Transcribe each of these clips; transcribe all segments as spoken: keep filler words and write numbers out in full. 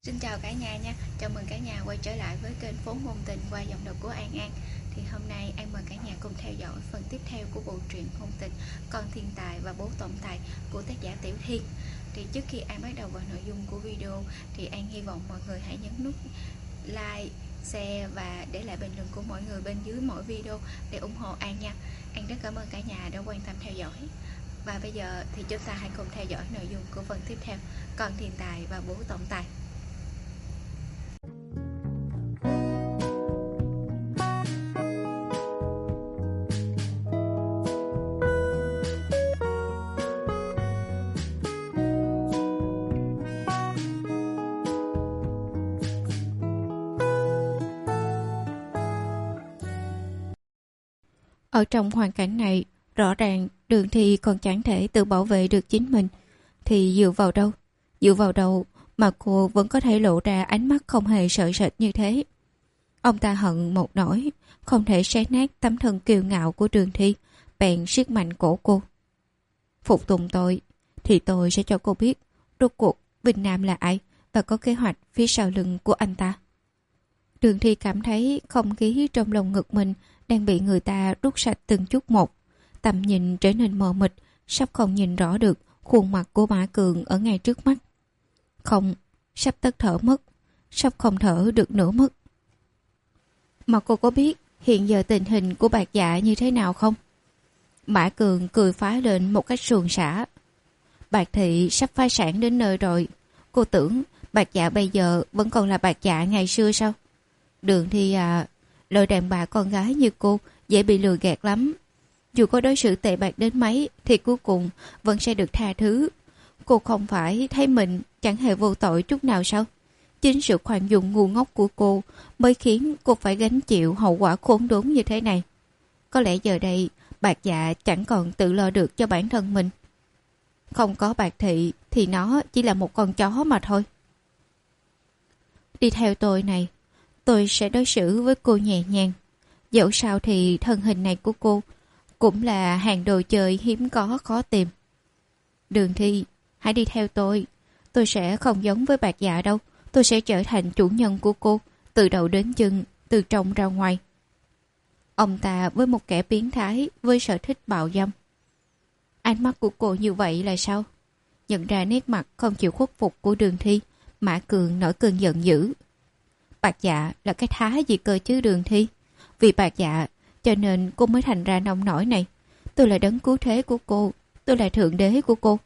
Xin chào cả nhà nha, chào mừng cả nhà quay trở lại với kênh Phố Ngôn Tình qua giọng đọc của An An. Thì hôm nay An mời cả nhà cùng theo dõi phần tiếp theo của bộ truyện ngôn tình Con Thiên Tài và Bố Tổng Tài của tác giả Tiểu Thiên. Thì trước khi An bắt đầu vào nội dung của video thì An hy vọng mọi người hãy nhấn nút like, share và để lại bình luận của mọi người bên dưới mỗi video để ủng hộ An nha. An rất cảm ơn cả nhà đã quan tâm theo dõi. Và bây giờ thì chúng ta hãy cùng theo dõi nội dung của phần tiếp theo, Con Thiên Tài và Bố Tổng Tài. Ở trong hoàn cảnh này, rõ ràng Đường Thi còn chẳng thể tự bảo vệ được chính mình. Thì dựa vào đâu? Dựa vào đâu mà cô vẫn có thể lộ ra ánh mắt không hề sợ sệt như thế? Ông ta hận một nỗi, không thể xé nát tấm thân kiêu ngạo của Đường Thi, bèn siết mạnh cổ cô. Phục tùng tôi, thì tôi sẽ cho cô biết rốt cuộc Vinh Nam là ai và có kế hoạch phía sau lưng của anh ta. Đường Thi cảm thấy không khí trong lồng ngực mình đang bị người ta rút sạch từng chút một. Tầm nhìn trở nên mờ mịt, sắp không nhìn rõ được khuôn mặt của Mã Cường ở ngay trước mắt. Không, sắp tất thở mất, sắp không thở được nữa mất. Mà cô có biết hiện giờ tình hình của Bạc Dạ như thế nào không? Mã Cường cười phá lên một cách suồng sã. Bạc Thị sắp phá sản đến nơi rồi. Cô tưởng Bạc Dạ bây giờ vẫn còn là Bạc Dạ ngày xưa sao? Đường Thi à, loại đàn bà con gái như cô dễ bị lừa gạt lắm. Dù có đối xử tệ bạc đến mấy thì cuối cùng vẫn sẽ được tha thứ. Cô không phải thấy mình chẳng hề vô tội chút nào sao? Chính sự khoan dung ngu ngốc của cô mới khiến cô phải gánh chịu hậu quả khốn đốn như thế này. Có lẽ giờ đây Bạc Dạ chẳng còn tự lo được cho bản thân mình. Không có Bạc Thị thì nó chỉ là một con chó mà thôi. Đi theo tôi này, tôi sẽ đối xử với cô nhẹ nhàng. Dẫu sao thì thân hình này của cô cũng là hàng đồ chơi hiếm có khó tìm. Đường Thi, hãy đi theo tôi. Tôi sẽ không giống với Bạc Dạ đâu. Tôi sẽ trở thành chủ nhân của cô, từ đầu đến chân, từ trong ra ngoài. Ông ta với một kẻ biến thái, với sở thích bạo dâm. Ánh mắt của cô như vậy là sao? Nhận ra nét mặt không chịu khuất phục của Đường Thi, Mã Cường nổi cơn giận dữ. Bạc Dạ là cái thá gì cơ chứ Đường Thi? Vì Bạc Dạ cho nên cô mới thành ra nông nổi này. Tôi là đấng cứu thế của cô, tôi là thượng đế của cô.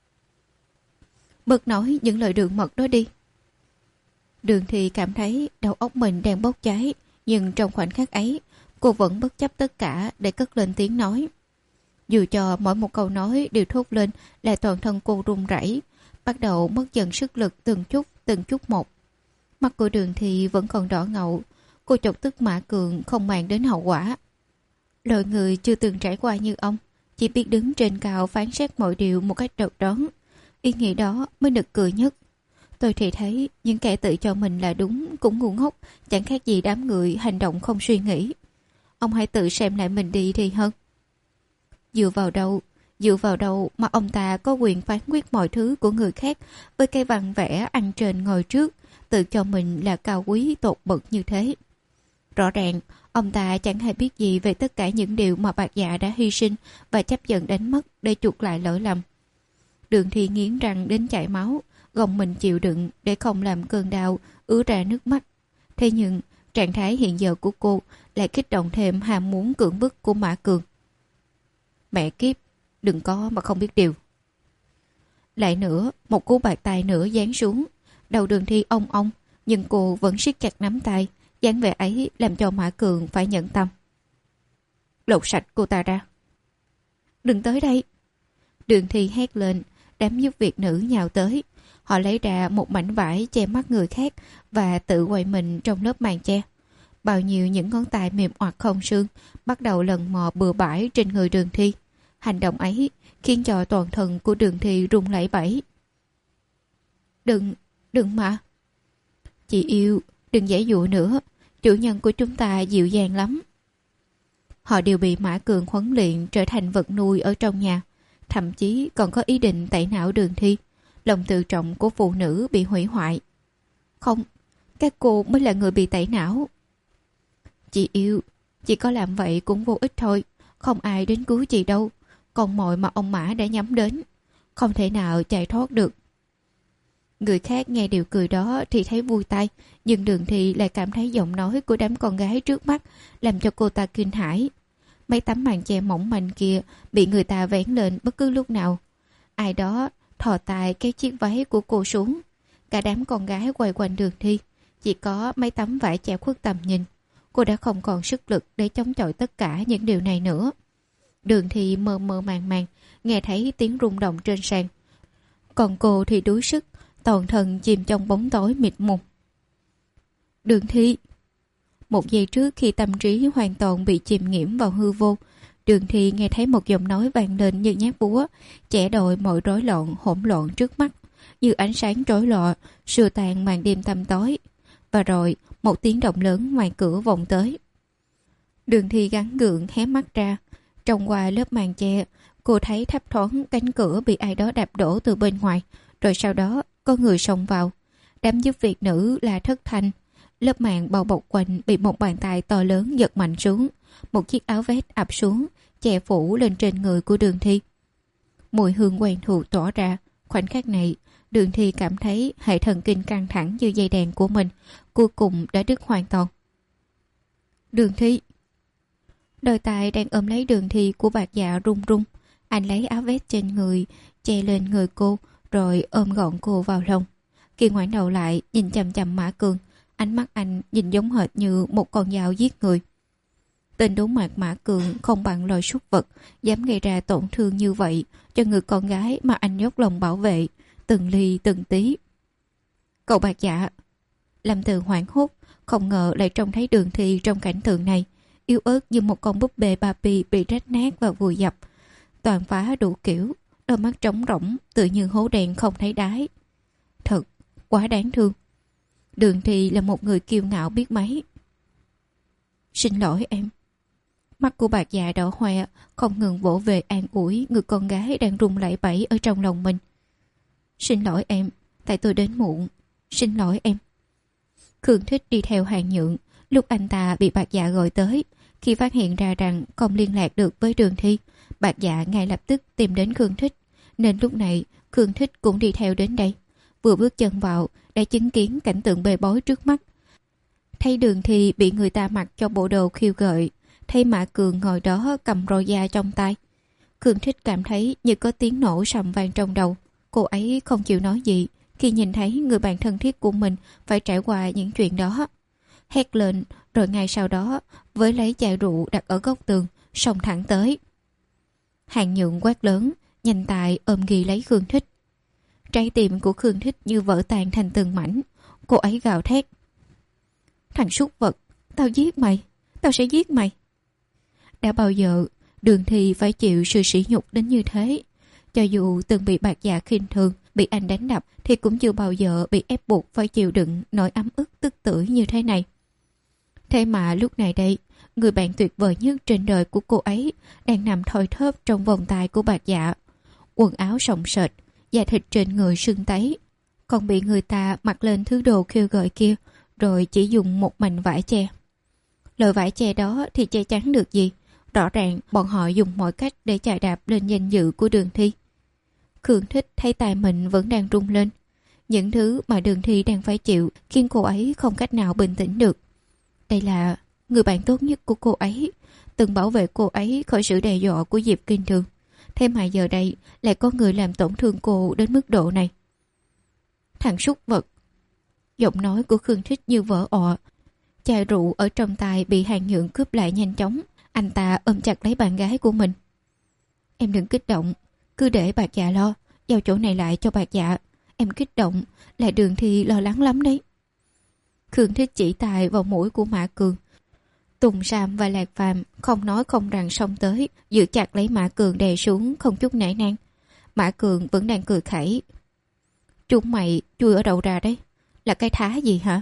Bật nói những lời đường mật đó đi. Đường Thi cảm thấy đầu óc mình đang bốc cháy, nhưng trong khoảnh khắc ấy cô vẫn bất chấp tất cả để cất lên tiếng nói. Dù cho mỗi một câu nói đều thốt lên là toàn thân cô run rẩy, bắt đầu mất dần sức lực từng chút từng chút một. Mắt của Đường Thi vẫn còn đỏ ngầu. Cô chọc tức Mã Cường không màng đến hậu quả. Loại người chưa từng trải qua như ông, chỉ biết đứng trên cao phán xét mọi điều một cách độc đoán. Ý nghĩ đó mới nực cười nhất. Tôi thì thấy những kẻ tự cho mình là đúng cũng ngu ngốc, chẳng khác gì đám người hành động không suy nghĩ. Ông hãy tự xem lại mình đi thì hơn. Dựa vào đâu, dựa vào đâu mà ông ta có quyền phán quyết mọi thứ của người khác với cái văn vẽ ăn trên ngồi trước, tự cho mình là cao quý tột bậc như thế. Rõ ràng, ông ta chẳng hề biết gì về tất cả những điều mà Bạc Dạ đã hy sinh và chấp nhận đánh mất để chuộc lại lỗi lầm. Đường Thi nghiến răng đến chảy máu, gồng mình chịu đựng để không làm cơn đau ứa ra nước mắt. Thế nhưng, trạng thái hiện giờ của cô lại kích động thêm ham muốn cưỡng bức của Mã Cường. Mẹ kiếp, đừng có mà không biết điều. Lại nữa, một cú bạt tay nữa giáng xuống. Đầu Đường Thi ong ong, nhưng cô vẫn siết chặt nắm tay. Dáng vẻ ấy làm cho Mã Cường phải nhẫn tâm. Lột sạch cô ta ra. Đừng tới đây. Đường Thi hét lên, đám giúp việc nữ nhào tới. Họ lấy ra một mảnh vải che mắt người khác và tự quay mình trong lớp màn che. Bao nhiêu những ngón tay mềm oặt không xương bắt đầu lần mò bừa bãi trên người Đường Thi. Hành động ấy khiến cho toàn thân của Đường Thi rung lẩy bẩy. Đừng, đừng mà. Chị yêu, đừng giãy giụa nữa. Chủ nhân của chúng ta dịu dàng lắm. Họ đều bị Mã Cường huấn luyện trở thành vật nuôi ở trong nhà. Thậm chí còn có ý định tẩy não Đường Thi. Lòng tự trọng của phụ nữ bị hủy hoại. Không, các cô mới là người bị tẩy não. Chị yêu, chị có làm vậy cũng vô ích thôi. Không ai đến cứu chị đâu. Con mồi mà ông Mã đã nhắm đến, không thể nào chạy thoát được. Người khác nghe điều cười đó thì thấy vui tai, nhưng Đường Thi lại cảm thấy giọng nói của đám con gái trước mắt làm cho cô ta kinh hãi. Mấy tấm màn che mỏng manh kia bị người ta vén lên bất cứ lúc nào. Ai đó thò tay cái chiếc váy của cô xuống. Cả đám con gái quay quanh Đường Thi, chỉ có mấy tấm vải che khuất tầm nhìn. Cô đã không còn sức lực để chống chọi tất cả những điều này nữa. Đường Thi mơ mơ màng màng nghe thấy tiếng rung động trên sàn, còn cô thì đuối sức, toàn thân chìm trong bóng tối mịt mùng. Đường Thi. Một giây trước khi tâm trí hoàn toàn bị chìm nghiễm vào hư vô, Đường Thi nghe thấy một giọng nói vang lên như nhát búa, chẻ đôi mọi rối loạn hỗn loạn trước mắt, như ánh sáng trói lọi xua tan màn đêm tăm tối. Và rồi một tiếng động lớn ngoài cửa vọng tới. Đường Thi gắng gượng hé mắt ra. Trong qua lớp màn che, cô thấy thấp thoáng cánh cửa bị ai đó đạp đổ từ bên ngoài, rồi sau đó có người xông vào. Đám giúp việc nữ là thất thanh. Lớp màn bao bọc quanh bị một bàn tay to lớn giật mạnh xuống. Một chiếc áo vest ập xuống, che phủ lên trên người của Đường Thi. Mùi hương quen thuộc tỏa ra. Khoảnh khắc này, Đường Thi cảm thấy hệ thần kinh căng thẳng như dây đèn của mình cuối cùng đã đứt hoàn toàn. Đường Thi. Đôi tay đang ôm lấy Đường Thi của Bạc Dạ run run. Anh lấy áo vest trên người che lên người cô, rồi ôm gọn cô vào lòng. Khi ngoảnh đầu lại nhìn chằm chằm Mã Cường, ánh mắt anh nhìn giống hệt như một con dao giết người. Tên đốn mặt Mã Cường không bằng loài súc vật dám gây ra tổn thương như vậy cho người con gái mà anh dốc lòng bảo vệ từng ly từng tí. Cậu Bạc Dạ. Lâm Từ hoảng hốt, không ngờ lại trông thấy Đường Thi trong cảnh tượng này, yếu ớt như một con búp bê Barbie bị rách nát và vùi dập, toàn phá đủ kiểu, đôi mắt trống rỗng tự như hố đen không thấy đáy. Thật quá đáng thương. Đường Thi là một người kiêu ngạo biết mấy. Xin lỗi em. Mắt của Bạc Dạ đỏ hoe, không ngừng vỗ về an ủi người con gái đang run lẩy bẩy ở trong lòng mình. Xin lỗi em, tại tôi đến muộn. Xin lỗi em. Khương Thích đi theo Hàng Nhượng. Lúc anh ta bị Bạc Dạ gọi tới, khi phát hiện ra rằng không liên lạc được với Đường Thi, Bạc Dạ ngay lập tức tìm đến Khương Thích, nên lúc này Khương Thích cũng đi theo đến đây. Vừa bước chân vào đã chứng kiến cảnh tượng bê bối trước mắt. Thấy Đường Thi bị người ta mặc cho bộ đồ khiêu gợi, thấy Mã Cường ngồi đó cầm roi da trong tay, Khương Thích cảm thấy như có tiếng nổ sầm vang trong đầu. Cô ấy không chịu nói gì khi nhìn thấy người bạn thân thiết của mình phải trải qua những chuyện đó. Hét lên, rồi ngay sau đó với lấy chai rượu đặt ở góc tường xông thẳng tới. Hàng Nhượng quát lớn, nhanh tay ôm ghi lấy Khương Thích. Trái tim của Khương Thích như vỡ tan thành từng mảnh. Cô ấy gào thét. Thằng súc vật, tao giết mày, tao sẽ giết mày. Đã bao giờ Đường Thi phải chịu sự sỉ nhục đến như thế? Cho dù từng bị Bạc Dạ khinh thường, bị anh đánh đập, thì cũng chưa bao giờ bị ép buộc phải chịu đựng nỗi ấm ức tức tưởi như thế này. Thế mà lúc này đây, người bạn tuyệt vời nhất trên đời của cô ấy đang nằm thoi thóp trong vòng tay của Bạc Dạ. Quần áo sòng sệt, da thịt trên người sưng tấy, còn bị người ta mặc lên thứ đồ khiêu gợi kia, rồi chỉ dùng một mảnh vải che. Loại vải che đó thì che chắn được gì? Rõ ràng bọn họ dùng mọi cách để chà đạp lên danh dự của Đường Thi. Khương Thích thấy tay mình vẫn đang rung lên. Những thứ mà Đường Thi đang phải chịu khiến cô ấy không cách nào bình tĩnh được. Đây là người bạn tốt nhất của cô ấy, từng bảo vệ cô ấy khỏi sự đe dọa của Diệp Kinh Trường. Thế mà giờ đây lại có người làm tổn thương cô đến mức độ này. Thằng súc vật. Giọng nói của Khương Thích như vỡ ọ. Chai rượu ở trong tay bị Hàng Nhượng cướp lại nhanh chóng. Anh ta ôm chặt lấy bạn gái của mình. Em đừng kích động, cứ để Bạc Dạ lo, giao chỗ này lại cho Bạc Dạ. Em kích động là Đường Thi lo lắng lắm đấy. Khương Thích chỉ tài vào mũi của Mã Cường. Tùng Sam và Lạc Phàm không nói không rằng xông tới, giữ chặt lấy Mã Cường đè xuống không chút nể nang. Mã Cường vẫn đang cười khẩy. Chúng mày chui ở đâu ra đấy? Là cái thá gì hả?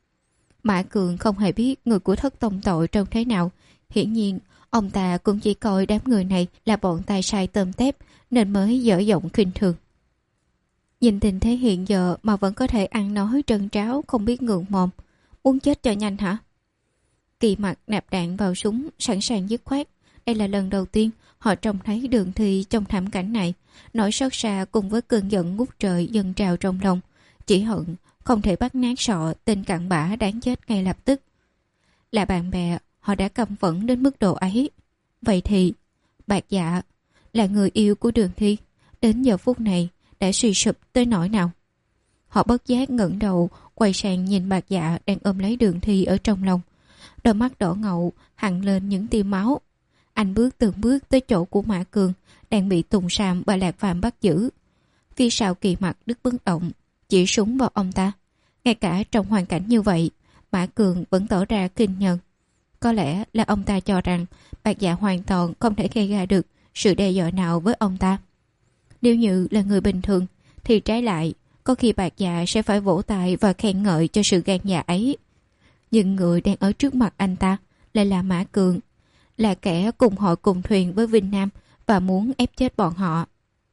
Mã Cường không hề biết người của Thất Tông Tội trông thế nào. Hiển nhiên ông ta cũng chỉ coi đám người này là bọn tay sai tôm tép nên mới dở giọng khinh thường. Nhìn tình thế hiện giờ mà vẫn có thể ăn nói trân tráo không biết ngượng mồm. Muốn chết cho nhanh hả? Kỳ Mặc nạp đạn vào súng sẵn sàng dứt khoát. Đây là lần đầu tiên họ trông thấy Đường Thi trong thảm cảnh này. Nỗi xót xa cùng với cơn giận ngút trời dâng trào trong lòng. Chỉ hận không thể bắt nát sọ tên cặn bã đáng chết ngay lập tức. Là bạn bè, họ đã căm phẫn đến mức độ ấy. Vậy thì Bạc Dạ là người yêu của Đường Thi, đến giờ phút này đã suy sụp tới nỗi nào? Họ bất giác ngẩng đầu quay sang nhìn Bạc Dạ đang ôm lấy Đường Thi ở trong lòng. Đôi mắt đỏ ngầu hằn lên những tia máu. Anh bước từng bước tới chỗ của Mã Cường đang bị Tùng Sam và Lạc Phàm bắt giữ. Phía sau Kỳ Mặc đứng bất động, chỉ súng vào ông ta. Ngay cả trong hoàn cảnh như vậy, Mã Cường vẫn tỏ ra kinh nhẫn. Có lẽ là ông ta cho rằng Bạc Dạ hoàn toàn không thể gây ra được sự đe dọa nào với ông ta. Nếu như là người bình thường thì trái lại, có khi Bạc Dạ sẽ phải vỗ tay và khen ngợi cho sự gan dạ ấy. Nhưng người đang ở trước mặt anh ta lại là Mã Cường, là kẻ cùng hội cùng thuyền với Vinh Nam và muốn ép chết bọn họ.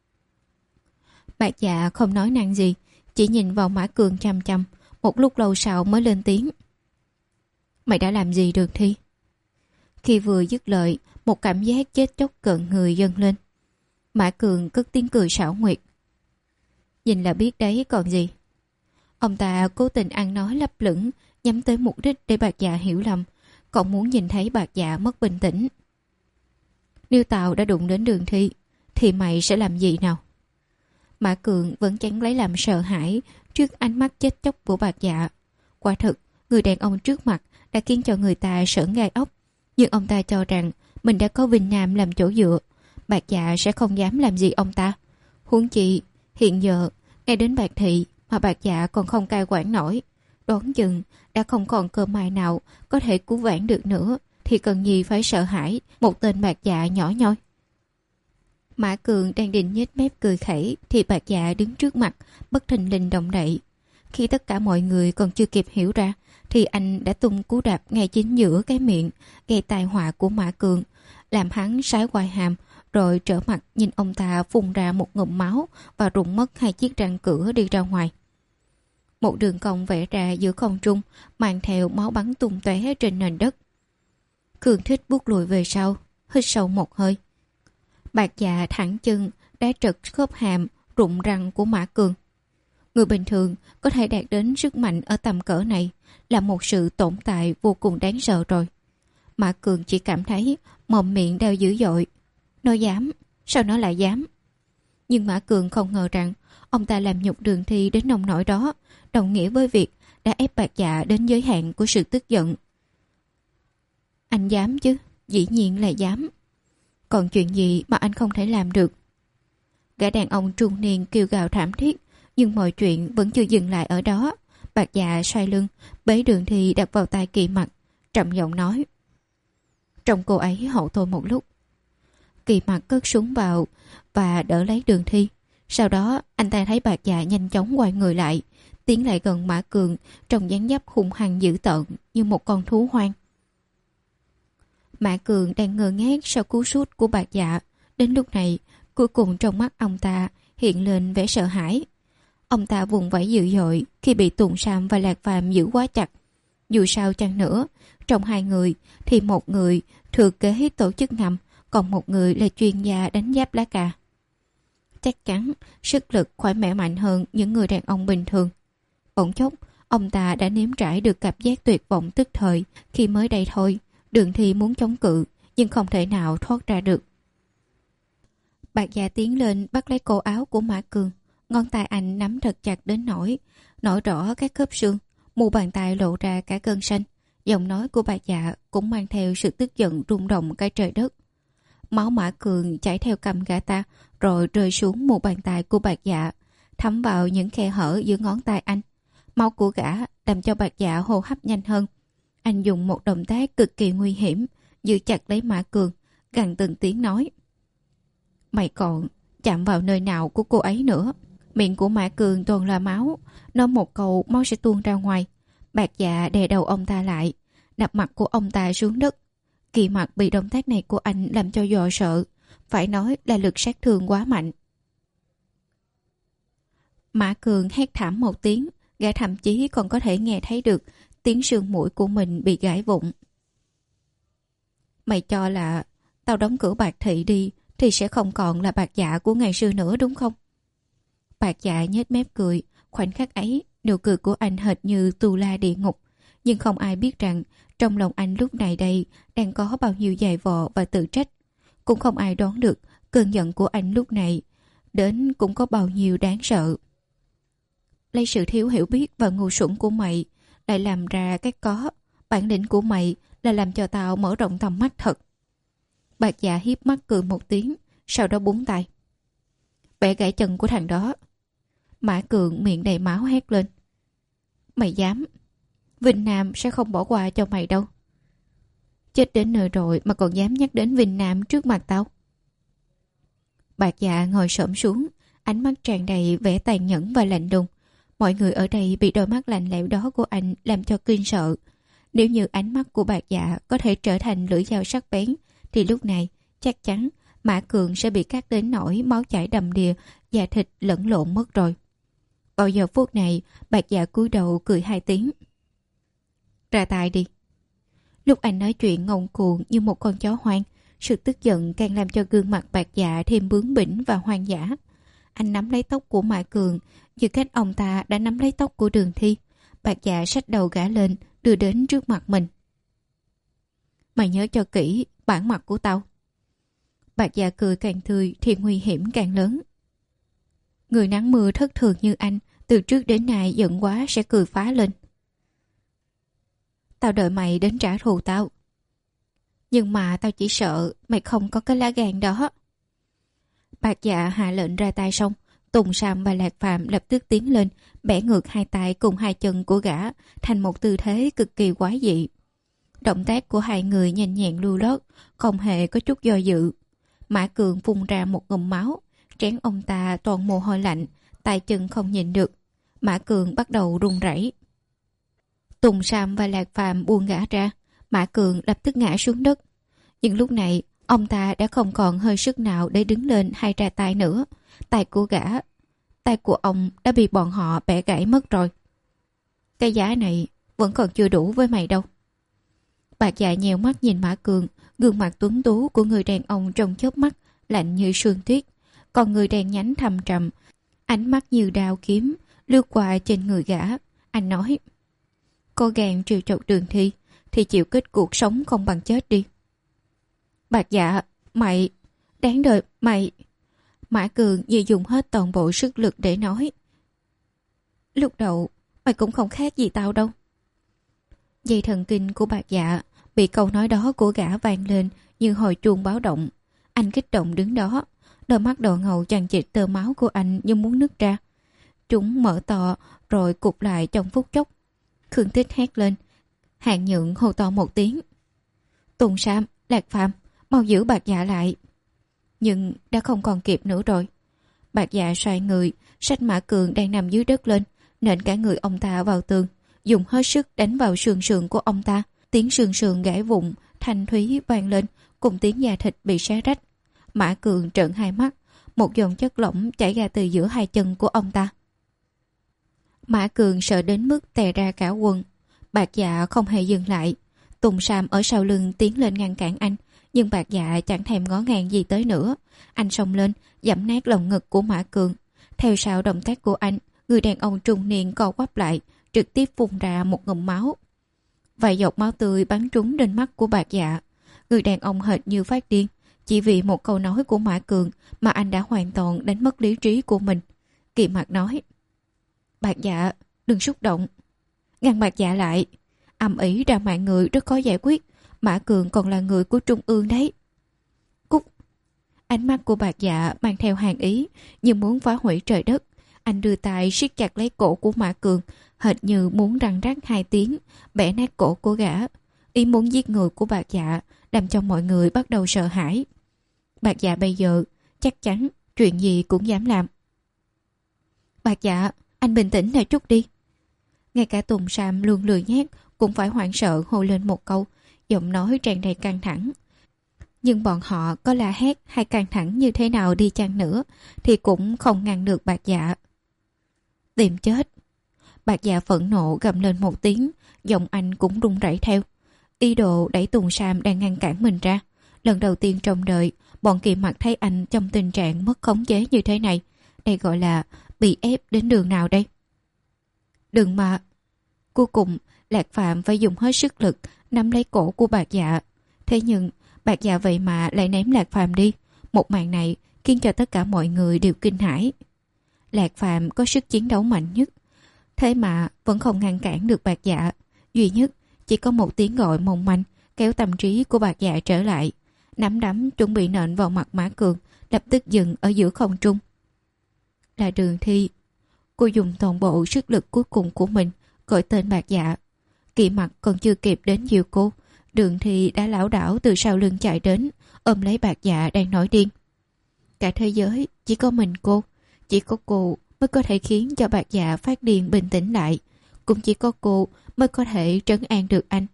Bạc Dạ không nói năng gì, chỉ nhìn vào Mã Cường chăm chăm, một lúc lâu sau mới lên tiếng. Mày đã làm gì Đường Thi? Khi vừa dứt lời, một cảm giác chết chóc cợn người dâng lên. Mã Cường cất tiếng cười xảo nguyệt. Nhìn là biết đấy còn gì. Ông ta cố tình ăn nói lấp lửng, nhắm tới mục đích để Bạc Dạ hiểu lầm, còn muốn nhìn thấy Bạc Dạ mất bình tĩnh. Nếu tao đã đụng đến Đường Thi, thì mày sẽ làm gì nào? Mã Cường vẫn chẳng lấy làm sợ hãi trước ánh mắt chết chóc của Bạc Dạ. Quả thực, người đàn ông trước mặt đã khiến cho người ta sởn gai ốc, nhưng ông ta cho rằng mình đã có Vinh Nam làm chỗ dựa, Bạc Dạ sẽ không dám làm gì ông ta. Huống chi hiện giờ ngay đến Bạc Thị mà Bạc Dạ còn không cai quản nổi, đoán chừng đã không còn cơ may nào có thể cứu vãn được nữa, thì cần gì phải sợ hãi một tên Bạc Dạ nhỏ nhoi. Mã Cường đang định nhếch mép cười khẩy thì Bạc Dạ đứng trước mặt bất thình lình động đậy. Khi tất cả mọi người còn chưa kịp hiểu ra thì anh đã tung cú đạp ngay chính giữa cái miệng, gây tai họa của Mã Cường, làm hắn sái quai hàm, rồi trở mặt nhìn ông ta phun ra một ngụm máu và rụng mất hai chiếc răng cửa đi ra ngoài. Một đường cong vẽ ra giữa không trung, mang theo máu bắn tung tóe trên nền đất. Cường Thích bước lùi về sau, hít sâu một hơi. Bạc Dạ thẳng chân đá trật khớp hàm, rụng răng của Mã Cường. Người bình thường có thể đạt đến sức mạnh ở tầm cỡ này là một sự tồn tại vô cùng đáng sợ rồi. Mã Cường chỉ cảm thấy mồm miệng đau dữ dội. Nó dám, sao nó lại dám? Nhưng Mã Cường không ngờ rằng ông ta làm nhục Đường Thi đến nông nỗi đó, đồng nghĩa với việc đã ép Bạc Dạ đến giới hạn của sự tức giận. Anh dám chứ, dĩ nhiên là dám. Còn chuyện gì mà anh không thể làm được? Gã đàn ông trung niên kêu gào thảm thiết, nhưng mọi chuyện vẫn chưa dừng lại ở đó. Bạc Dạ xoay lưng, bế Đường Thi đặt vào tai Kỳ Mặc, trầm giọng nói. Trong cô ấy hậu tôi một lúc. Kỳ Mặc cất súng vào và đỡ lấy Đường Thi. Sau đó anh ta thấy Bạc Dạ nhanh chóng quay người lại, tiến lại gần Mã Cường trong dáng dấp hung hăng dữ tợn như một con thú hoang. Mã Cường đang ngơ ngác sau cú sút của Bạc Dạ. Đến lúc này, cuối cùng trong mắt ông ta hiện lên vẻ sợ hãi. Ông ta vùng vẫy dữ dội khi bị Tùng Sam và Lạc Phàm giữ quá chặt. Dù sao chăng nữa, trong hai người thì một người thừa kế tổ chức ngầm, còn một người là chuyên gia đánh giáp lá cà. Chắc chắn sức lực khỏe mẽ mạnh hơn những người đàn ông bình thường. Bỗng chốc, ông ta đã nếm trải được cảm giác tuyệt vọng tức thời khi mới đây thôi. Đường Thi muốn chống cự nhưng không thể nào thoát ra được. Bạc Dạ tiến lên bắt lấy cổ áo của Mã Cường. Ngón tay anh nắm thật chặt đến nỗi nổi rõ các khớp xương, mu bàn tay lộ ra cả gân xanh. Giọng nói của Bạc Dạ cũng mang theo sự tức giận rung động cả trời đất. Máu Mã Cường chảy theo cằm gã ta rồi rơi xuống mu bàn tay của Bạc Dạ, thấm vào những khe hở giữa ngón tay anh. Máu của gã làm cho Bạc Dạ hô hấp nhanh hơn. Anh dùng một động tác cực kỳ nguy hiểm, giữ chặt lấy Mã Cường, gằn từng tiếng nói. Mày còn chạm vào nơi nào của cô ấy nữa? Miệng của Mã Cường toàn là máu, nói một câu máu sẽ tuôn ra ngoài. Bạc Dạ đè đầu ông ta lại, đập mặt của ông ta xuống đất. Kỳ Mặc bị động tác này của anh làm cho dọa sợ, phải nói là lực sát thương quá mạnh. Mã Cường hét thảm một tiếng, gã thậm chí còn có thể nghe thấy được tiếng sườn mũi của mình bị gãy vụn. Mày cho là tao đóng cửa Bạc Thị đi thì sẽ không còn là Bạc Dạ của ngày xưa nữa đúng không? Bạc Dạ nhếch mép cười, khoảnh khắc ấy nụ cười của anh hệt như tù la địa ngục. Nhưng không ai biết rằng trong lòng anh lúc này đây đang có bao nhiêu dày vò và tự trách. Cũng không ai đoán được cơn giận của anh lúc này đến cũng có bao nhiêu đáng sợ. Lấy sự thiếu hiểu biết và ngu xuẩn của mày lại làm ra cái có. Bản lĩnh của mày là làm cho tao mở rộng tầm mắt thật. Bạc Dạ hiếp mắt cười một tiếng, sau đó búng tay. Bẻ gãy chân của thằng đó. Mã Cường miệng đầy máu hét lên. Mày dám? Vinh Nam sẽ không bỏ qua cho mày đâu. Chết đến nơi rồi mà còn dám nhắc đến Vinh Nam trước mặt tao. Bạc Dạ ngồi xổm xuống, ánh mắt tràn đầy vẻ tàn nhẫn và lạnh lùng. Mọi người ở đây bị đôi mắt lạnh lẽo đó của anh làm cho kinh sợ. Nếu như ánh mắt của Bạc Dạ có thể trở thành lưỡi dao sắc bén, thì lúc này chắc chắn Mã Cường sẽ bị cắt đến nỗi máu chảy đầm đìa, da thịt lẫn lộn mất rồi. Vào giờ phút này, Bạc Dạ cúi đầu cười hai tiếng. Ra tay đi. Lúc anh nói chuyện ngông cuồng như một con chó hoang, sự tức giận càng làm cho gương mặt Bạc Dạ thêm bướng bỉnh và hoang dã. Anh nắm lấy tóc của Mã Cường, như cách ông ta đã nắm lấy tóc của Đường Thi. Bạc Dạ xách đầu gã lên, đưa đến trước mặt mình. Mày nhớ cho kỹ bản mặt của tao. Bạc Dạ cười càng tươi thì nguy hiểm càng lớn. Người nắng mưa thất thường như anh, từ trước đến nay giận quá sẽ cười phá lên. Tao đợi mày đến trả thù tao. Nhưng mà tao chỉ sợ mày không có cái lá gan đó. Bạc Dạ hạ lệnh ra tay xong, Tùng Sam và Lạc Phạm lập tức tiến lên, bẻ ngược hai tay cùng hai chân của gã thành một tư thế cực kỳ quái dị. Động tác của hai người nhanh nhẹn lưu loát, không hề có chút do dự. Mã Cường phun ra một ngụm máu, trán ông ta toàn mồ hôi lạnh, tay chân không nhịn được. Mã Cường bắt đầu run rẩy. Tùng Sam và Lạc Phạm buông gã ra, Mã Cường lập tức ngã xuống đất. Nhưng lúc này ông ta đã không còn hơi sức nào để đứng lên hay ra tay nữa. Tay của gã, tay của ông đã bị bọn họ bẻ gãy mất rồi. Cái giá này vẫn còn chưa đủ với mày đâu. Bạc Dạ nhèo mắt nhìn Mã Cường, gương mặt tuấn tú của người đàn ông trong chớp mắt lạnh như sương tuyết, còn người đàn nhánh thâm trầm, ánh mắt như đao kiếm lướt qua trên người gã. Anh nói: Cô gàn trêu chọc Đường Thi thì chịu kết cuộc sống không bằng chết đi. Bạc Dạ, mày, đáng đời mày. Mã Cường như dùng hết toàn bộ sức lực để nói: Lúc đầu mày cũng không khác gì tao đâu. Dây thần kinh của Bạc Dạ bị câu nói đó của gã vang lên như hồi chuông báo động. Anh kích động đứng đó, đôi mắt đỏ ngầu chằng chịt tơ máu của anh như muốn nứt ra. Chúng mở to rồi cụp lại trong phút chốc. Khương Tích hét lên, Hạng Nhượng hô to một tiếng: Tùng Sam, Lạc Phạm, mau giữ Bạc Dạ lại. Nhưng đã không còn kịp nữa rồi. Bạc Dạ xoay người, xách Mã Cường đang nằm dưới đất lên, nện cả người ông ta vào tường, dùng hết sức đánh vào sườn sườn của ông ta. Tiếng sườn sườn gãy vụn thanh thúy vang lên, cùng tiếng da thịt bị xé rách. Mã Cường trợn hai mắt, một dòng chất lỏng chảy ra từ giữa hai chân của ông ta. Mã Cường sợ đến mức tè ra cả quần. Bạc Dạ không hề dừng lại. Tùng Sam ở sau lưng tiến lên ngăn cản anh, nhưng Bạc Dạ chẳng thèm ngó ngàng gì tới nữa. Anh xông lên giẫm nát lồng ngực của Mã Cường. Theo sau động tác của anh, người đàn ông trung niên co quắp lại, trực tiếp phun ra một ngụm máu. Vài giọt máu tươi bắn trúng lên mắt của Bạc Dạ. Người đàn ông hệt như phát điên, chỉ vì một câu nói của Mã Cường mà anh đã hoàn toàn đánh mất lý trí của mình. Kỳ Mặt nói: Bạc Dạ, đừng xúc động. Ngăn Bạc Dạ lại. Ầm ĩ ra mạng người rất khó giải quyết. Mã Cường còn là người của Trung ương đấy. Cút. Ánh mắt của Bạc Dạ mang theo hàn ý, như muốn phá hủy trời đất. Anh đưa tay siết chặt lấy cổ của Mã Cường, hệt như muốn răng rắc hai tiếng, bẻ nát cổ của gã. Ý muốn giết người của Bạc Dạ làm cho mọi người bắt đầu sợ hãi. Bạc Dạ bây giờ chắc chắn chuyện gì cũng dám làm. Bạc Dạ, anh bình tĩnh lại chút đi. Ngay cả Tùng Sam luôn lười nhác cũng phải hoảng sợ hô lên một câu, giọng nói tràn đầy căng thẳng. Nhưng bọn họ có la hét hay căng thẳng như thế nào đi chăng nữa thì cũng không ngăn được Bạc Dạ. Tìm chết. Bạc Dạ phẫn nộ gầm lên một tiếng, giọng anh cũng run rẩy theo. Ý đồ đẩy Tùng Sam đang ngăn cản mình ra. Lần đầu tiên trong đời, bọn Kỳ Mặc thấy anh trong tình trạng mất khống chế như thế này. Đây gọi là bị ép đến đường nào đây? Đừng mà. Cuối cùng, Lạc Phạm phải dùng hết sức lực nắm lấy cổ của Bạc Dạ. Thế nhưng, Bạc Dạ vậy mà lại ném Lạc Phạm đi. Một màn này khiến cho tất cả mọi người đều kinh hãi. Lạc Phạm có sức chiến đấu mạnh nhất, thế mà vẫn không ngăn cản được Bạc Dạ. Duy nhất chỉ có một tiếng gọi mong manh kéo tâm trí của Bạc Dạ trở lại. Nắm đấm chuẩn bị nện vào mặt Mã Cường, lập tức dừng ở giữa không trung. Là Đường Thi. Cô dùng toàn bộ sức lực cuối cùng của mình gọi tên Bạc Dạ. Kỳ Mặc còn chưa kịp đến dìu cô, Đường Thi đã lảo đảo từ sau lưng chạy đến, ôm lấy Bạc Dạ đang nổi điên. Cả thế giới chỉ có mình cô, chỉ có cô mới có thể khiến cho Bạc Dạ phát điên bình tĩnh lại, cũng chỉ có cô mới có thể trấn an được anh.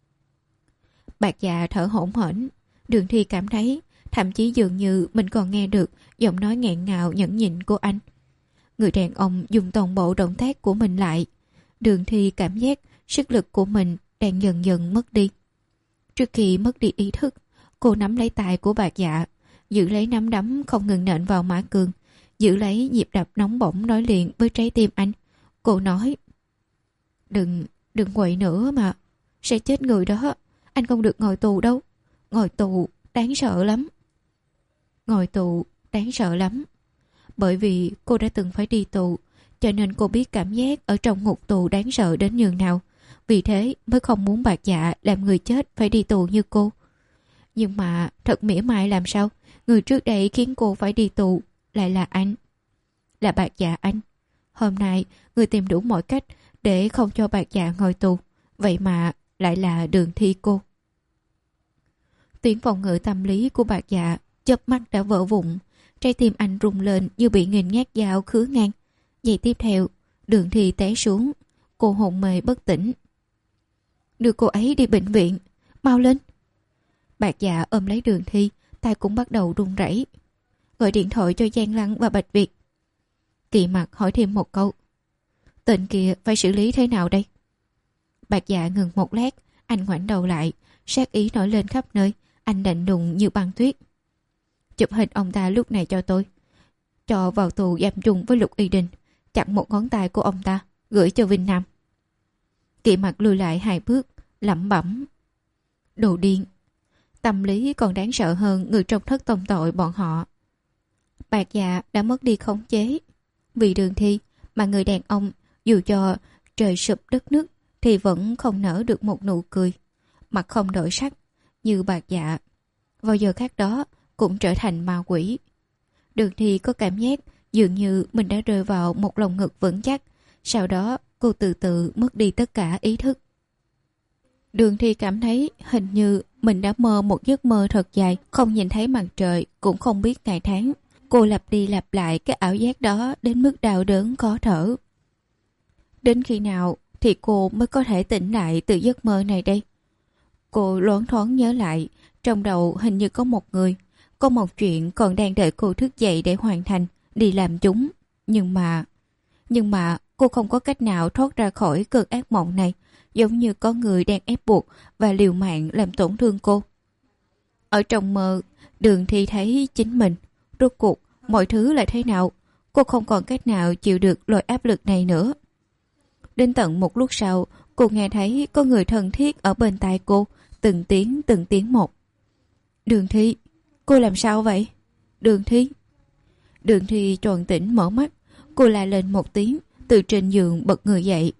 Bạc Dạ thở hổn hển. Đường Thi cảm thấy thậm chí dường như mình còn nghe được giọng nói nghẹn ngào nhẫn nhịn của anh. Người đàn ông dùng toàn bộ động tác của mình lại. Đường Thi cảm giác sức lực của mình đang dần dần mất đi. Trước khi mất đi ý thức, cô nắm lấy tay của Bạc Dạ, giữ lấy nắm đấm không ngừng nện vào Mã Cường, giữ lấy nhịp đập nóng bỏng nối liền với trái tim anh. Cô nói: Đừng, đừng quậy nữa mà, sẽ chết người đó. Anh không được ngồi tù đâu. Ngồi tù đáng sợ lắm. Ngồi tù đáng sợ lắm. Bởi vì cô đã từng phải đi tù, cho nên cô biết cảm giác ở trong ngục tù đáng sợ đến nhường nào. Vì thế mới không muốn Bạc Dạ làm người chết phải đi tù như cô. Nhưng mà thật mỉa mai làm sao, người trước đây khiến cô phải đi tù lại là anh. Là Bạc Dạ anh. Hôm nay người tìm đủ mọi cách để không cho Bạc Dạ ngồi tù, vậy mà lại là Đường Thi cô. Tuyến phòng ngự tâm lý của Bạc Dạ chớp mắt đã vỡ vụn. Trái tim anh rung lên như bị nghìn nhát dao khứa ngang. Giây tiếp theo, Đường Thi té xuống. Cô hôn mê bất tỉnh. Đưa cô ấy đi bệnh viện, mau lên. Bạc Dạ ôm lấy Đường Thi, tay cũng bắt đầu run rẩy. Gọi điện thoại cho Giang Lăng và Bạch Việt. Kỳ Mặc hỏi thêm một câu: Tên kia phải xử lý thế nào đây? Bạc Dạ ngừng một lát, anh ngoảnh đầu lại, sát ý nổi lên khắp nơi. Anh lạnh lùng như băng tuyết. Chụp hình ông ta lúc này cho tôi, cho vào tù giam chung với Lục Y Đình, chặt một ngón tay của ông ta, gửi cho Vinh Nam. Kỳ Mặc lùi lại hai bước, lẩm bẩm: Đồ điên. Tâm lý còn đáng sợ hơn người trong thất tông tội bọn họ. Bạc Dạ đã mất đi khống chế. Vì Đường Thi mà người đàn ông dù cho trời sụp đất nứt thì vẫn không nở được một nụ cười. Mặt không đổi sắc như Bạc Dạ, vào giờ khác đó cũng trở thành ma quỷ. Đường Thi có cảm giác dường như mình đã rơi vào một lồng ngực vững chắc. Sau đó cô từ từ mất đi tất cả ý thức. Đường Thi cảm thấy hình như mình đã mơ một giấc mơ thật dài, không nhìn thấy mặt trời, cũng không biết ngày tháng. Cô lặp đi lặp lại cái ảo giác đó đến mức đau đớn khó thở. Đến khi nào thì cô mới có thể tỉnh lại từ giấc mơ này đây? Cô loáng thoáng nhớ lại, trong đầu hình như có một người, có một chuyện còn đang đợi cô thức dậy để hoàn thành, đi làm chúng. Nhưng mà... Nhưng mà cô không có cách nào thoát ra khỏi cơn ác mộng này, giống như có người đang ép buộc và liều mạng làm tổn thương cô. Ở trong mơ, Đường Thi thấy chính mình. Rốt cuộc, mọi thứ là thế nào? Cô không còn cách nào chịu được loại áp lực này nữa. Đến tận một lúc sau, cô nghe thấy có người thân thiết ở bên tai cô, từng tiếng từng tiếng một. Đường Thi, cô làm sao vậy? Đường Thi. Đường Thi tròn tỉnh mở mắt, cô la lên một tiếng, từ trên giường bật người dậy.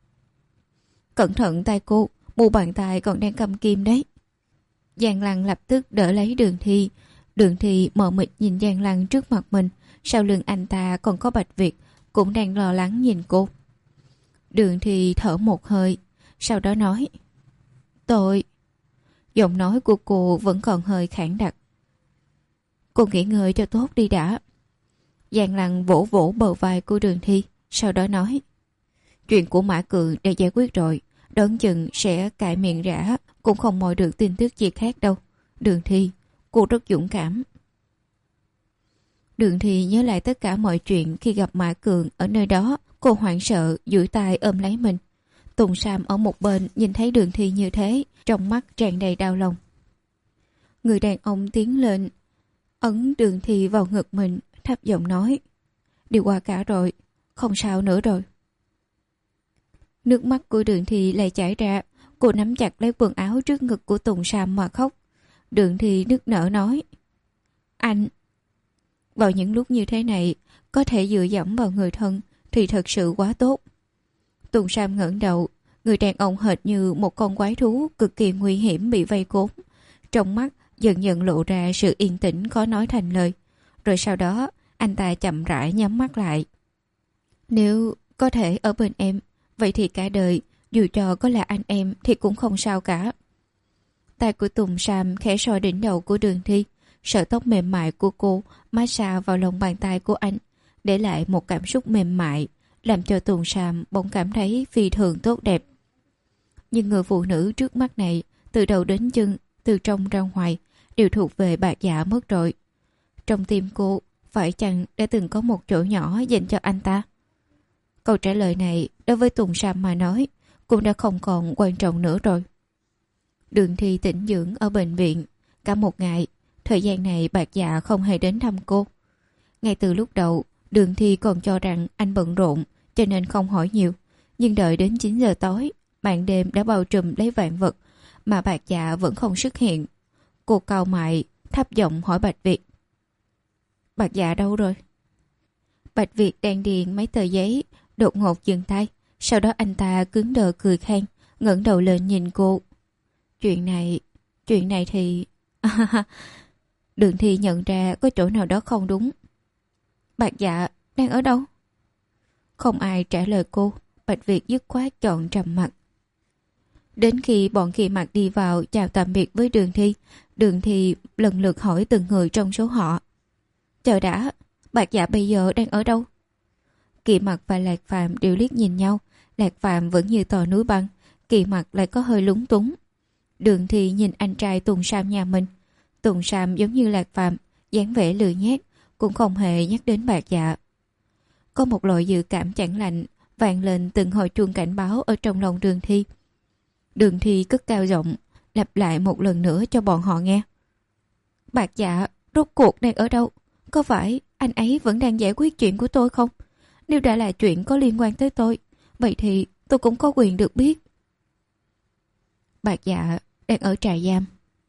Cẩn thận tay cô, mu bàn tay còn đang cầm kim đấy. Giang Lăng lập tức đỡ lấy Đường Thi. Đường Thi mờ mịt nhìn Giang Lăng trước mặt mình, sau lưng anh ta còn có Bạch Việt, cũng đang lo lắng nhìn cô. Đường Thi thở một hơi, sau đó nói: Tôi... Giọng nói của cô vẫn còn hơi khản đặc. Cô nghỉ ngơi cho tốt đi đã. Giang Lăng vỗ vỗ bờ vai của Đường Thi, sau đó nói: Chuyện của Mã Cường đã giải quyết rồi, đoán chừng sẽ cãi miệng rã, cũng không moi được tin tức gì khác đâu. Đường Thi, cô rất dũng cảm. Đường Thi nhớ lại tất cả mọi chuyện khi gặp Mã Cường ở nơi đó. Cô hoảng sợ, duỗi tay ôm lấy mình. Tùng Sam ở một bên nhìn thấy Đường Thi như thế, trong mắt tràn đầy đau lòng. Người đàn ông tiến lên, ấn Đường Thi vào ngực mình, thấp giọng nói: đi qua cả rồi, không sao nữa rồi. Nước mắt của Đường Thi lại chảy ra. Cô nắm chặt lấy quần áo trước ngực của Tùng Sam mà khóc. Đường Thi nức nở nói: anh. Vào những lúc như thế này, có thể dựa dẫm vào người thân thì thật sự quá tốt. Tùng Sam ngẩng đầu, người đàn ông hệt như một con quái thú cực kỳ nguy hiểm bị vây khốn. Trong mắt dần dần lộ ra sự yên tĩnh khó nói thành lời. Rồi sau đó anh ta chậm rãi nhắm mắt lại. Nếu có thể ở bên em, vậy thì cả đời, dù cho có là anh em thì cũng không sao cả. Tay của Tùng Sam khẽ soi đỉnh đầu của Đường Thi, sợi tóc mềm mại của cô massage vào lòng bàn tay của anh, để lại một cảm xúc mềm mại, làm cho Tùng Sam bỗng cảm thấy phi thường tốt đẹp. Nhưng người phụ nữ trước mắt này, từ đầu đến chân, từ trong ra ngoài, đều thuộc về Bạc Dạ mất rồi. Trong tim cô, phải chăng đã từng có một chỗ nhỏ dành cho anh ta? Câu trả lời này đối với Tùng Sam mà nói cũng đã không còn quan trọng nữa rồi. Đường Thi tĩnh dưỡng ở bệnh viện cả một ngày. Thời gian này Bạc Dạ không hề đến thăm cô. Ngay từ lúc đầu, Đường Thi còn cho rằng anh bận rộn cho nên không hỏi nhiều. Nhưng đợi đến chín giờ tối, màn đêm đã bao trùm lấy vạn vật mà Bạc Dạ vẫn không xuất hiện. Cô cau mày thấp giọng hỏi Bạch Việt: Bạc Dạ đâu rồi? Bạch Việt đang điền mấy tờ giấy, đột ngột dừng tay. Sau đó anh ta cứng đờ cười khan, ngẩng đầu lên nhìn cô. Chuyện này, chuyện này thì... Đường Thi nhận ra có chỗ nào đó không đúng. Bạc Dạ đang ở đâu? Không ai trả lời cô. Bạch Việt dứt khoát chọn trầm mặc. Đến khi bọn Kỳ Mặc đi vào chào tạm biệt với Đường Thi, Đường Thi lần lượt hỏi từng người trong số họ: chờ đã, Bạc Dạ bây giờ đang ở đâu? Kỳ Mặc và Lạc Phàm đều liếc nhìn nhau. Lạc Phàm vẫn như tòa núi băng, Kỳ Mặc lại có hơi lúng túng. Đường Thi nhìn anh trai Tùng Sam nhà mình. Tùng Sam giống như Lạc Phàm, dáng vẻ lười nhác, cũng không hề nhắc đến Bạc Dạ. Có một loại dự cảm chẳng lành vang lên từng hồi chuông cảnh báo ở trong lòng Đường Thi. Đường Thi cất cao giọng, lặp lại một lần nữa cho bọn họ nghe: Bạc Dạ rốt cuộc đang ở đâu? Có phải anh ấy vẫn đang giải quyết chuyện của tôi không? Nếu đã là chuyện có liên quan tới tôi, vậy thì tôi cũng có quyền được biết. Bạc Dạ đang ở trại giam.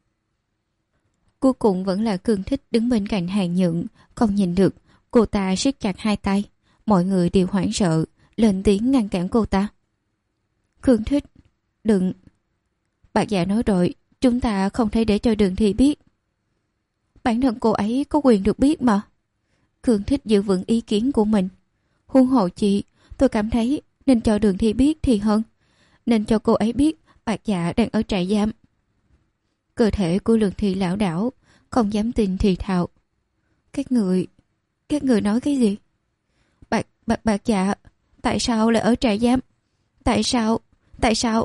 Cuối cùng vẫn là Cương Thích đứng bên cạnh Hàn Nhượng, không nhìn được. Cô ta siết chặt hai tay. Mọi người đều hoảng sợ, lên tiếng ngăn cản cô ta. Cương Thích, đừng. Bạc Dạ nói rồi, chúng ta không thể để cho Đường Thi biết. Bản thân cô ấy có quyền được biết mà. Cương Thích giữ vững ý kiến của mình. Huống hồ chị, tôi cảm thấy nên cho Đường Thi biết thì hơn. Nên cho cô ấy biết Bạc Dạ đang ở trại giam. Cơ thể của Đường Thi lảo đảo, không dám tin thì thào: Các người, các người nói cái gì? Bạc, bạc, bạc Dạ, tại sao lại ở trại giam? Tại sao, tại sao?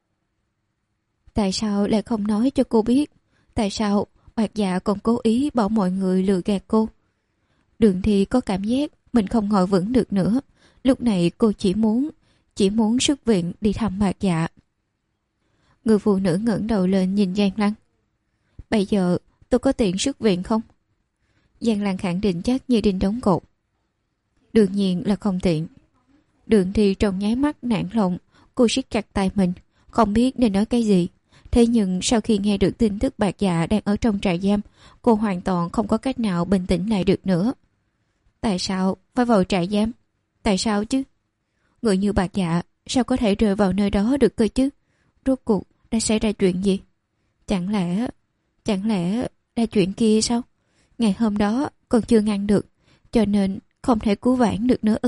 Tại sao lại không nói cho cô biết? Tại sao Bạc Dạ còn cố ý bảo mọi người lừa gạt cô? Đường Thi có cảm giác mình không ngồi vững được nữa. Lúc này cô chỉ muốn, chỉ muốn xuất viện đi thăm Bạc Dạ. Người phụ nữ ngẩng đầu lên nhìn Giang Lăng. Bây giờ tôi có tiện xuất viện không? Giang Lăng khẳng định chắc như đinh đóng cột. Đương nhiên là không tiện. Đường Thi trong nháy mắt nản lòng. Cô siết chặt tay mình, không biết nên nói cái gì. Thế nhưng sau khi nghe được tin tức Bạc Dạ đang ở trong trại giam, cô hoàn toàn không có cách nào bình tĩnh lại được nữa. Tại sao phải vào trại giam? Tại sao chứ? Người như Bạc Dạ sao có thể rơi vào nơi đó được cơ chứ? Rốt cuộc đã xảy ra chuyện gì? Chẳng lẽ, chẳng lẽ là chuyện kia sao? Ngày hôm đó còn chưa ngăn được, cho nên không thể cứu vãn được nữa ư?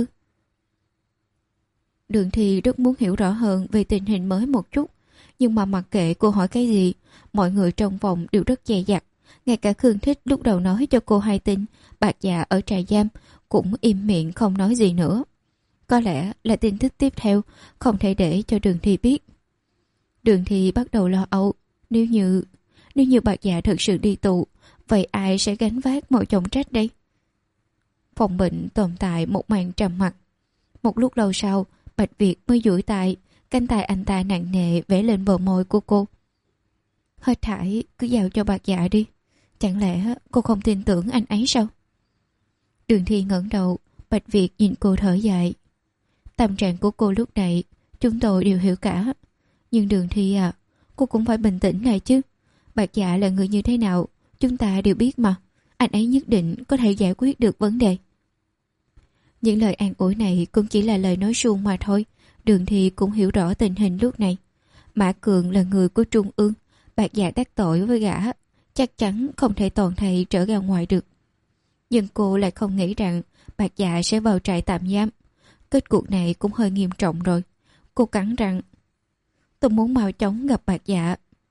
Đường Thi rất muốn hiểu rõ hơn về tình hình mới một chút, nhưng mà mặc kệ cô hỏi cái gì, mọi người trong phòng đều rất dè dặt. Ngay cả Khương Thích lúc đầu nói cho cô hay tin Bạc Dạ ở trại giam cũng im miệng không nói gì nữa. Có lẽ là tin tức tiếp theo không thể để cho Đường Thi biết. Đường Thi bắt đầu lo âu. Nếu như Nếu như Bạc Dạ thực sự đi tù, vậy ai sẽ gánh vác mọi trọng trách đây? Phòng bệnh tồn tại một màn trầm mặc. Một lúc lâu sau, Bạch Việt mới duỗi tay, cánh tay anh ta nặng nề vẽ lên bờ môi của cô. Hết thảy cứ giao cho Bạc Dạ đi. Chẳng lẽ cô không tin tưởng anh ấy sao? Đường Thi ngẩng đầu, Bạch Việt nhìn cô thở dài. Tâm trạng của cô lúc này chúng tôi đều hiểu cả. Nhưng Đường Thi à, cô cũng phải bình tĩnh lại chứ. Bạc Dạ là người như thế nào chúng ta đều biết mà. Anh ấy nhất định có thể giải quyết được vấn đề. Những lời an ủi này cũng chỉ là lời nói suông mà thôi. Đường Thi cũng hiểu rõ tình hình lúc này. Mã Cường là người của Trung ương. Bạc Dạ đắc tội với gã, chắc chắn không thể toàn thây trở ra ngoài được. Nhưng cô lại không nghĩ rằng Bạc Dạ sẽ vào trại tạm giam. Kết cuộc này cũng hơi nghiêm trọng rồi. Cô cắn răng, tôi muốn mau chóng gặp Bạc Dạ.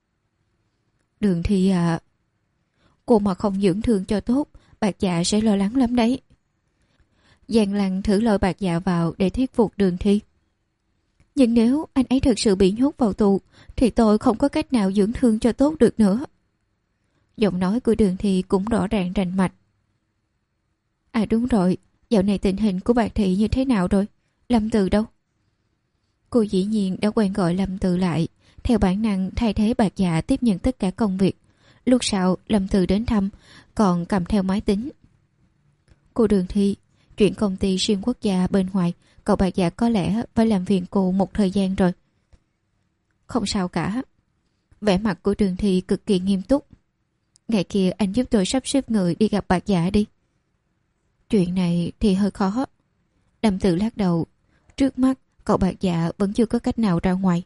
Đường Thi à, cô mà không dưỡng thương cho tốt, Bạc Dạ sẽ lo lắng lắm đấy. Giang Lăng thử lôi Bạc Dạ vào để thuyết phục Đường Thi. Nhưng nếu anh ấy thực sự bị nhốt vào tù thì tôi không có cách nào dưỡng thương cho tốt được nữa. Giọng nói của Đường Thi cũng rõ ràng rành mạch. À đúng rồi, dạo này tình hình của Bạc Thị như thế nào rồi? Lâm Từ đâu? Cô dĩ nhiên đã quen gọi Lâm Từ lại, theo bản năng thay thế Bạc Dạ tiếp nhận tất cả công việc. Lúc sau Lâm Từ đến thăm, còn cầm theo máy tính. Cô Đường Thi, chuyện công ty xuyên quốc gia bên ngoài, cậu Bạc Dạ có lẽ phải làm phiền cô một thời gian rồi. Không sao cả. Vẻ mặt của Đường Thi cực kỳ nghiêm túc. Ngày kia anh giúp tôi sắp xếp người đi gặp Bạc Dạ đi. Chuyện này thì hơi khó. Lâm Từ lắc đầu. Trước mắt cậu Bạc Dạ vẫn chưa có cách nào ra ngoài.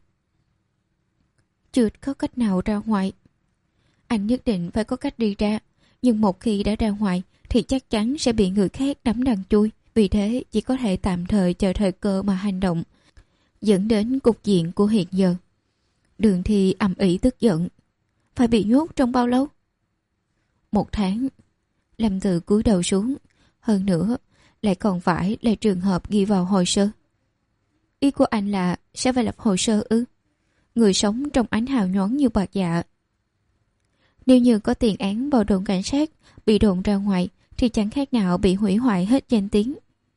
Chưa có cách nào ra ngoài. Anh nhất định phải có cách đi ra. Nhưng một khi đã ra ngoài thì chắc chắn sẽ bị người khác đắm đằng chui. Vì thế chỉ có thể tạm thời chờ thời cơ mà hành động, dẫn đến cục diện của hiện giờ. Đường Thi ầm ĩ tức giận. Phải bị nhốt trong bao lâu? Một tháng. Lâm Từ cúi đầu xuống. Hơn nữa lại còn phải là trường hợp ghi vào hồ sơ. Ý của anh là sẽ phải lập hồ sơ ư? Người sống trong ánh hào nhoáng như Bạc Dạ, nếu như có tiền án vào đồn cảnh sát, bị đồn ra ngoài thì chẳng khác nào bị hủy hoại hết danh tiếng.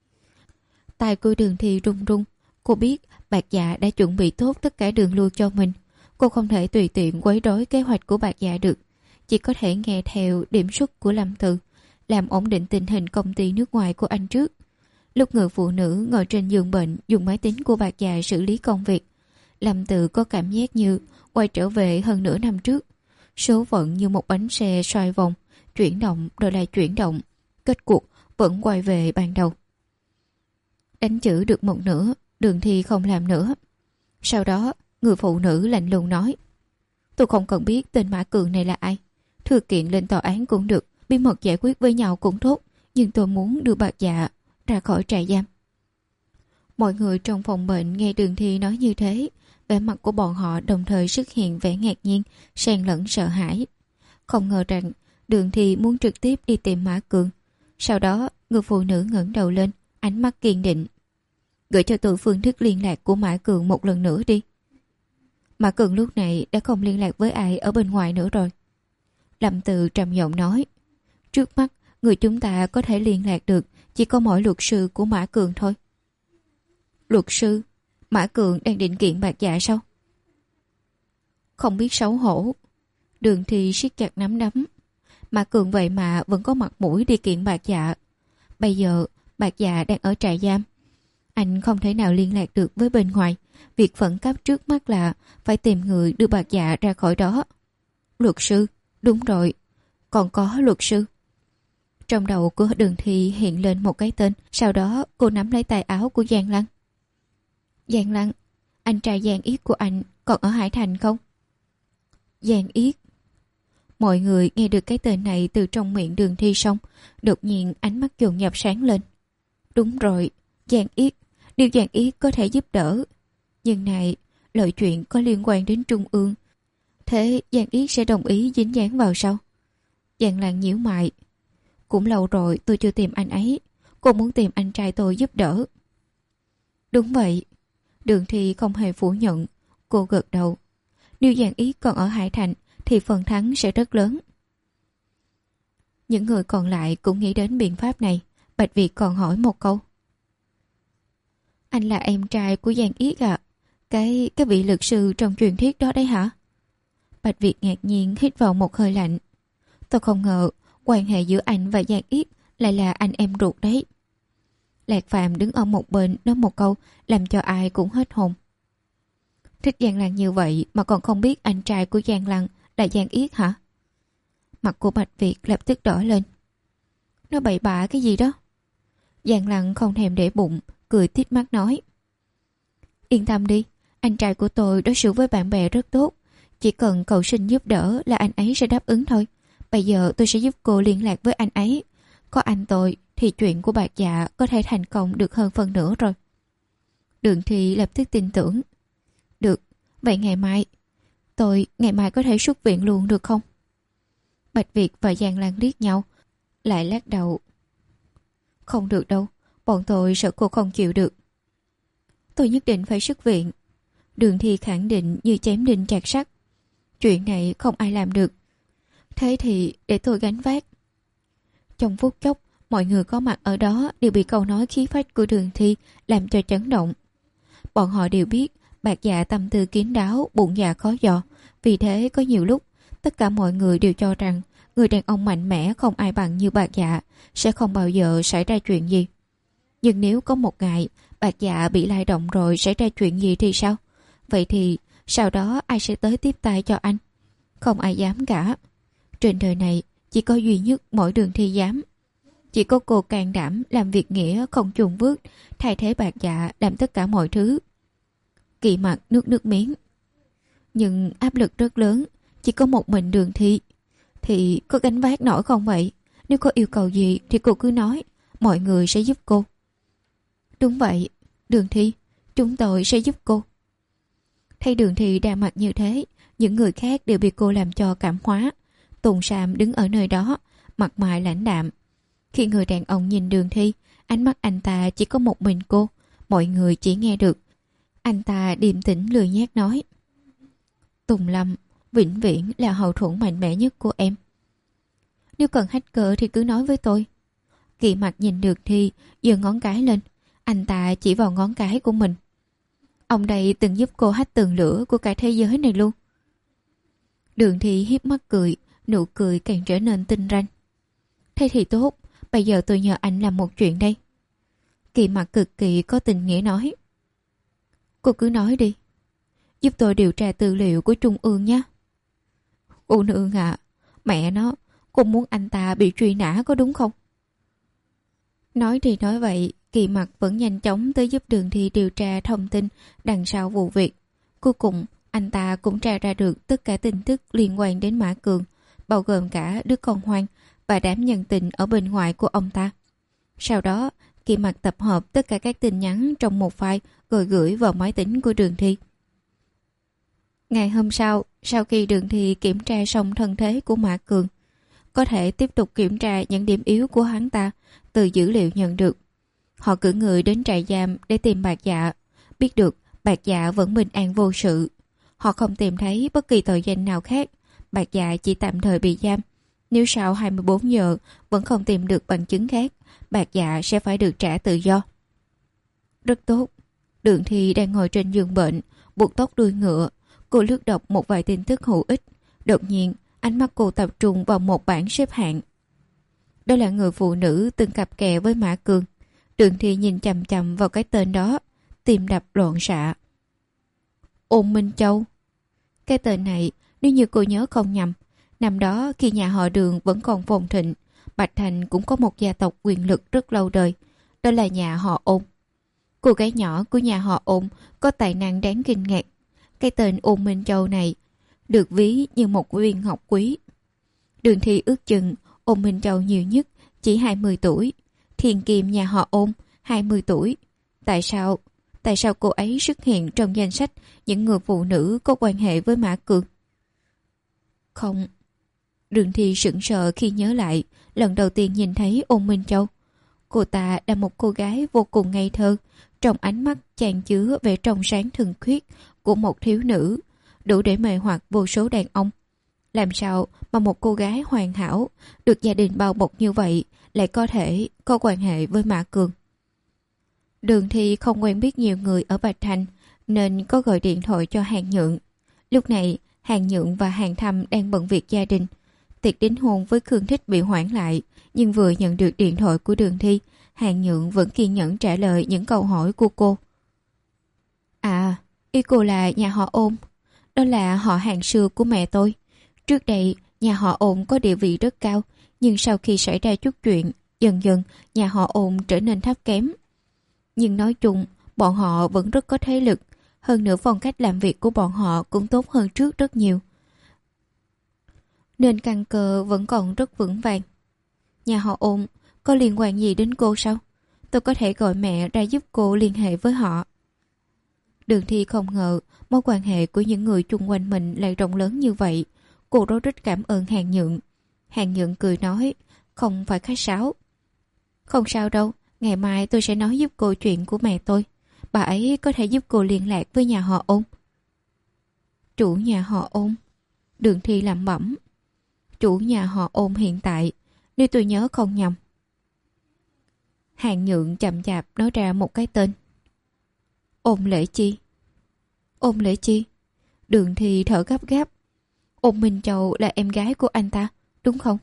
Tai của Đường Thi run run. Cô biết Bạc Dạ đã chuẩn bị tốt tất cả đường lui cho mình. Cô không thể tùy tiện quấy rối kế hoạch của Bạc Dạ được. Chỉ có thể nghe theo điểm xuất của Lâm Từ, làm ổn định tình hình công ty nước ngoài của anh trước. Lúc người phụ nữ ngồi trên giường bệnh dùng máy tính của Bạc Dạ xử lý công việc, Lâm Từ có cảm giác như quay trở về hơn nửa năm trước. Số phận như một bánh xe xoay vòng, chuyển động rồi lại chuyển động. Kết cuộc vẫn quay về ban đầu. Đánh chữ được một nửa, Đường Thi không làm nữa. Sau đó, người phụ nữ lạnh lùng nói: tôi không cần biết tên Mã Cường này là ai. Thư kiện lên tòa án cũng được, bí mật giải quyết với nhau cũng tốt. Nhưng tôi muốn đưa Bạc Dạ ra khỏi trại giam. Mọi người trong phòng bệnh nghe Đường Thi nói như thế, vẻ mặt của bọn họ đồng thời xuất hiện vẻ ngạc nhiên, xen lẫn sợ hãi. Không ngờ rằng Đường Thi muốn trực tiếp đi tìm Mã Cường. Sau đó, người phụ nữ ngẩng đầu lên, ánh mắt kiên định: gửi cho tôi phương thức liên lạc của Mã Cường một lần nữa đi. Mã Cường lúc này đã không liên lạc với ai ở bên ngoài nữa rồi. Lâm Từ trầm giọng nói: trước mắt, người chúng ta có thể liên lạc được chỉ có mỗi luật sư của Mã Cường thôi. Luật sư? Mã Cường đang định kiện Bạc Dạ sao? Không biết xấu hổ. Đường Thi siết chặt nắm đấm. Mã Cường vậy mà vẫn có mặt mũi đi kiện Bạc Dạ. Bây giờ Bạc Dạ đang ở trại giam. Anh không thể nào liên lạc được với bên ngoài. Việc khẩn cấp trước mắt là phải tìm người đưa Bạc Dạ ra khỏi đó. Luật sư? Đúng rồi, còn có luật sư. Trong đầu của Đường Thi hiện lên một cái tên. Sau đó cô nắm lấy tay áo của Giang Lăng. Giang Lăng, anh trai Giang Yết của anh còn ở Hải Thành không? Giang Yết. Mọi người nghe được cái tên này từ trong miệng Đường Thi xong, đột nhiên ánh mắt dồn dập sáng lên. Đúng rồi, Giang Yết. Nếu Giang Yết có thể giúp đỡ. Nhưng này, lời chuyện có liên quan đến Trung ương. Thế Giang Yết sẽ đồng ý dính dáng vào sao? Giang Lăng nhíu mày. Cũng lâu rồi tôi chưa tìm anh ấy. Cô muốn tìm anh trai tôi giúp đỡ. Đúng vậy. Đường Thi không hề phủ nhận. Cô gật đầu. Nếu Giang Yết còn ở Hải Thành thì phần thắng sẽ rất lớn. Những người còn lại cũng nghĩ đến biện pháp này. Bạch Bạch Việt còn hỏi một câu. Anh là em trai của Giang Yết à? Cái, cái vị lực sư trong truyền thuyết đó đấy hả? Bạch Việt ngạc nhiên hít vào một hơi lạnh. Tôi không ngờ quan hệ giữa anh và Giang Yết lại là anh em ruột đấy. Lạc Phàm đứng ở một bên nói một câu làm cho ai cũng hết hồn. Thích Giang Lăng như vậy mà còn không biết anh trai của Giang Lăng là Giang Yết hả? Mặt của Bạch Việt lập tức đỏ lên. Nó bậy bạ cái gì đó? Giang Lăng không thèm để bụng, cười tít mắt nói. Yên tâm đi, anh trai của tôi đối xử với bạn bè rất tốt. Chỉ cần cậu xin giúp đỡ là anh ấy sẽ đáp ứng thôi. Bây giờ tôi sẽ giúp cô liên lạc với anh ấy. Có anh tôi thì chuyện của Bạc Dạ có thể thành công được hơn phần nữa rồi. Đường Thi lập tức tin tưởng. Được, vậy ngày mai tôi ngày mai có thể xuất viện luôn được không? Bạch Việt và Giang Lan liếc nhau, lại lắc đầu. Không được đâu, bọn tôi sợ cô không chịu được. Tôi nhất định phải xuất viện. Đường Thi khẳng định như chém đinh chặt sắt. Chuyện này không ai làm được. Thế thì để tôi gánh vác. Trong phút chốc, mọi người có mặt ở đó đều bị câu nói khí phách của Đường Thi làm cho chấn động. Bọn họ đều biết Bạc Dạ tâm tư kín đáo, bụng dạ khó dò. Vì thế có nhiều lúc tất cả mọi người đều cho rằng người đàn ông mạnh mẽ không ai bằng như Bạc Dạ sẽ không bao giờ xảy ra chuyện gì. Nhưng nếu có một ngày Bạc Dạ bị lay động rồi xảy ra chuyện gì thì sao? Vậy thì sau đó ai sẽ tới tiếp tay cho anh? Không ai dám cả. Trên đời này chỉ có duy nhất mỗi Đường Thi dám. Chỉ có cô can đảm làm việc nghĩa không chùn bước, thay thế Bạc Dạ làm tất cả mọi thứ. Kỳ Mặc nước nước miếng. Nhưng áp lực rất lớn, chỉ có một mình Đường Thi. Thì có gánh vác nổi không vậy? Nếu có yêu cầu gì thì cô cứ nói, mọi người sẽ giúp cô. Đúng vậy, Đường Thi, chúng tôi sẽ giúp cô. Thấy Đường Thi đa mặt như thế, những người khác đều bị cô làm cho cảm hóa. Tùng Sam đứng ở nơi đó, mặt mày lãnh đạm. Khi người đàn ông nhìn Đường Thi, ánh mắt anh ta chỉ có một mình cô, mọi người chỉ nghe được. Anh ta điềm tĩnh lười nhác nói. Tùng Lâm, vĩnh viễn là hậu thuẫn mạnh mẽ nhất của em. Nếu cần hacker thì cứ nói với tôi. Kỳ Mặc nhìn Đường Thi, giơ ngón cái lên. Anh ta chỉ vào ngón cái của mình. Ông đây từng giúp cô hack tường lửa của cả thế giới này luôn. Đường Thi hiếp mắt cười, nụ cười càng trở nên tinh ranh. Thế thì tốt, bây giờ tôi nhờ anh làm một chuyện đây. Kỳ Mặc cực kỳ có tình nghĩa nói. Cô cứ nói đi. Giúp tôi điều tra tư liệu của Trung ương nhé. Cô nương à, mẹ nó, cô muốn anh ta bị truy nã có đúng không? Nói thì nói vậy, Kỳ Mặc vẫn nhanh chóng tới giúp Đường Thi điều tra thông tin đằng sau vụ việc. Cuối cùng, anh ta cũng tra ra được tất cả tin tức liên quan đến Mã Cường, bao gồm cả đứa con hoang và đám nhân tình ở bên ngoài của ông ta. Sau đó, Kỳ Mặc tập hợp tất cả các tin nhắn trong một file rồi gửi vào máy tính của Đường Thi. Ngày hôm sau, sau khi Đường Thi kiểm tra xong thân thế của Mã Cường, có thể tiếp tục kiểm tra những điểm yếu của hắn ta từ dữ liệu nhận được. Họ cử người đến trại giam để tìm Bạc Dạ, biết được Bạc Dạ vẫn bình an vô sự. Họ không tìm thấy bất kỳ tội danh nào khác, Bạc Dạ chỉ tạm thời bị giam. Nếu sau hai mươi bốn giờ vẫn không tìm được bằng chứng khác, Bạc Dạ sẽ phải được trả tự do. Rất tốt. Đường Thi đang ngồi trên giường bệnh, buộc tóc đuôi ngựa. Cô lướt đọc một vài tin tức hữu ích. Đột nhiên, ánh mắt cô tập trung vào một bảng xếp hạng. Đó là người phụ nữ từng cặp kè với Mã Cường. Đường Thi nhìn chằm chằm vào cái tên đó, tim đập loạn xạ. Ôn Minh Châu. Cái tên này, nếu như cô nhớ không nhầm, năm đó khi nhà họ Đường vẫn còn phồn thịnh, Bạch Thành cũng có một gia tộc quyền lực rất lâu đời, đó là nhà họ Ôn. Cô gái nhỏ của nhà họ Ôn có tài năng đáng kinh ngạc. Cái tên Ôn Minh Châu này được ví như một viên ngọc quý. Đường Thi ước chừng Ôn Minh Châu nhiều nhất chỉ hai mươi tuổi. Thiên Kim nhà họ Ôn hai mươi tuổi. Tại sao? Tại sao cô ấy xuất hiện trong danh sách những người phụ nữ có quan hệ với Mã Cường? Không. Đường Thi sững sờ khi nhớ lại lần đầu tiên nhìn thấy Ôn Minh Châu. Cô ta là một cô gái vô cùng ngây thơ, trong ánh mắt chan chứa vẻ trong sáng thuần khiết của một thiếu nữ, đủ để mê hoặc vô số đàn ông. Làm sao mà một cô gái hoàn hảo, được gia đình bao bọc như vậy, lại có thể có quan hệ với Mã Cường? Đường Thi không quen biết nhiều người ở Bạch Thành, nên có gọi điện thoại cho Hàng Nhượng. Lúc này, Hàng Nhượng và Hàng Thâm đang bận việc gia đình. Tiệc đính hôn với Khương Thích bị hoãn lại, nhưng vừa nhận được điện thoại của Đường Thi, Hàng Nhượng vẫn kiên nhẫn trả lời những câu hỏi của cô. À, ý cô là nhà họ Ôn. Đó là họ hàng xưa của mẹ tôi. Trước đây, nhà họ Ôn có địa vị rất cao, nhưng sau khi xảy ra chút chuyện, dần dần nhà họ Ôn trở nên thấp kém. Nhưng nói chung, bọn họ vẫn rất có thế lực, hơn nữa phong cách làm việc của bọn họ cũng tốt hơn trước rất nhiều. Nên căn cơ vẫn còn rất vững vàng. Nhà họ Ôn có liên quan gì đến cô sao? Tôi có thể gọi mẹ ra giúp cô liên hệ với họ. Đường Thi không ngờ mối quan hệ của những người chung quanh mình lại rộng lớn như vậy. Cô rất rất cảm ơn Hàng Nhượng. Hàng Nhượng cười nói, không phải khách sáo. Không sao đâu, ngày mai tôi sẽ nói giúp cô chuyện của mẹ tôi. Bà ấy có thể giúp cô liên lạc với nhà họ Ôn. Chủ nhà họ Ôn. Đường Thi lẩm bẩm. Chủ nhà họ Ôn hiện tại, nếu tôi nhớ không nhầm. Hàng Nhượng chậm chạp nói ra một cái tên. Ôn Lễ Chi. Ôn Lễ Chi? Đường Thi thở gấp gáp. Ôn Minh Châu là em gái của anh ta, đúng không?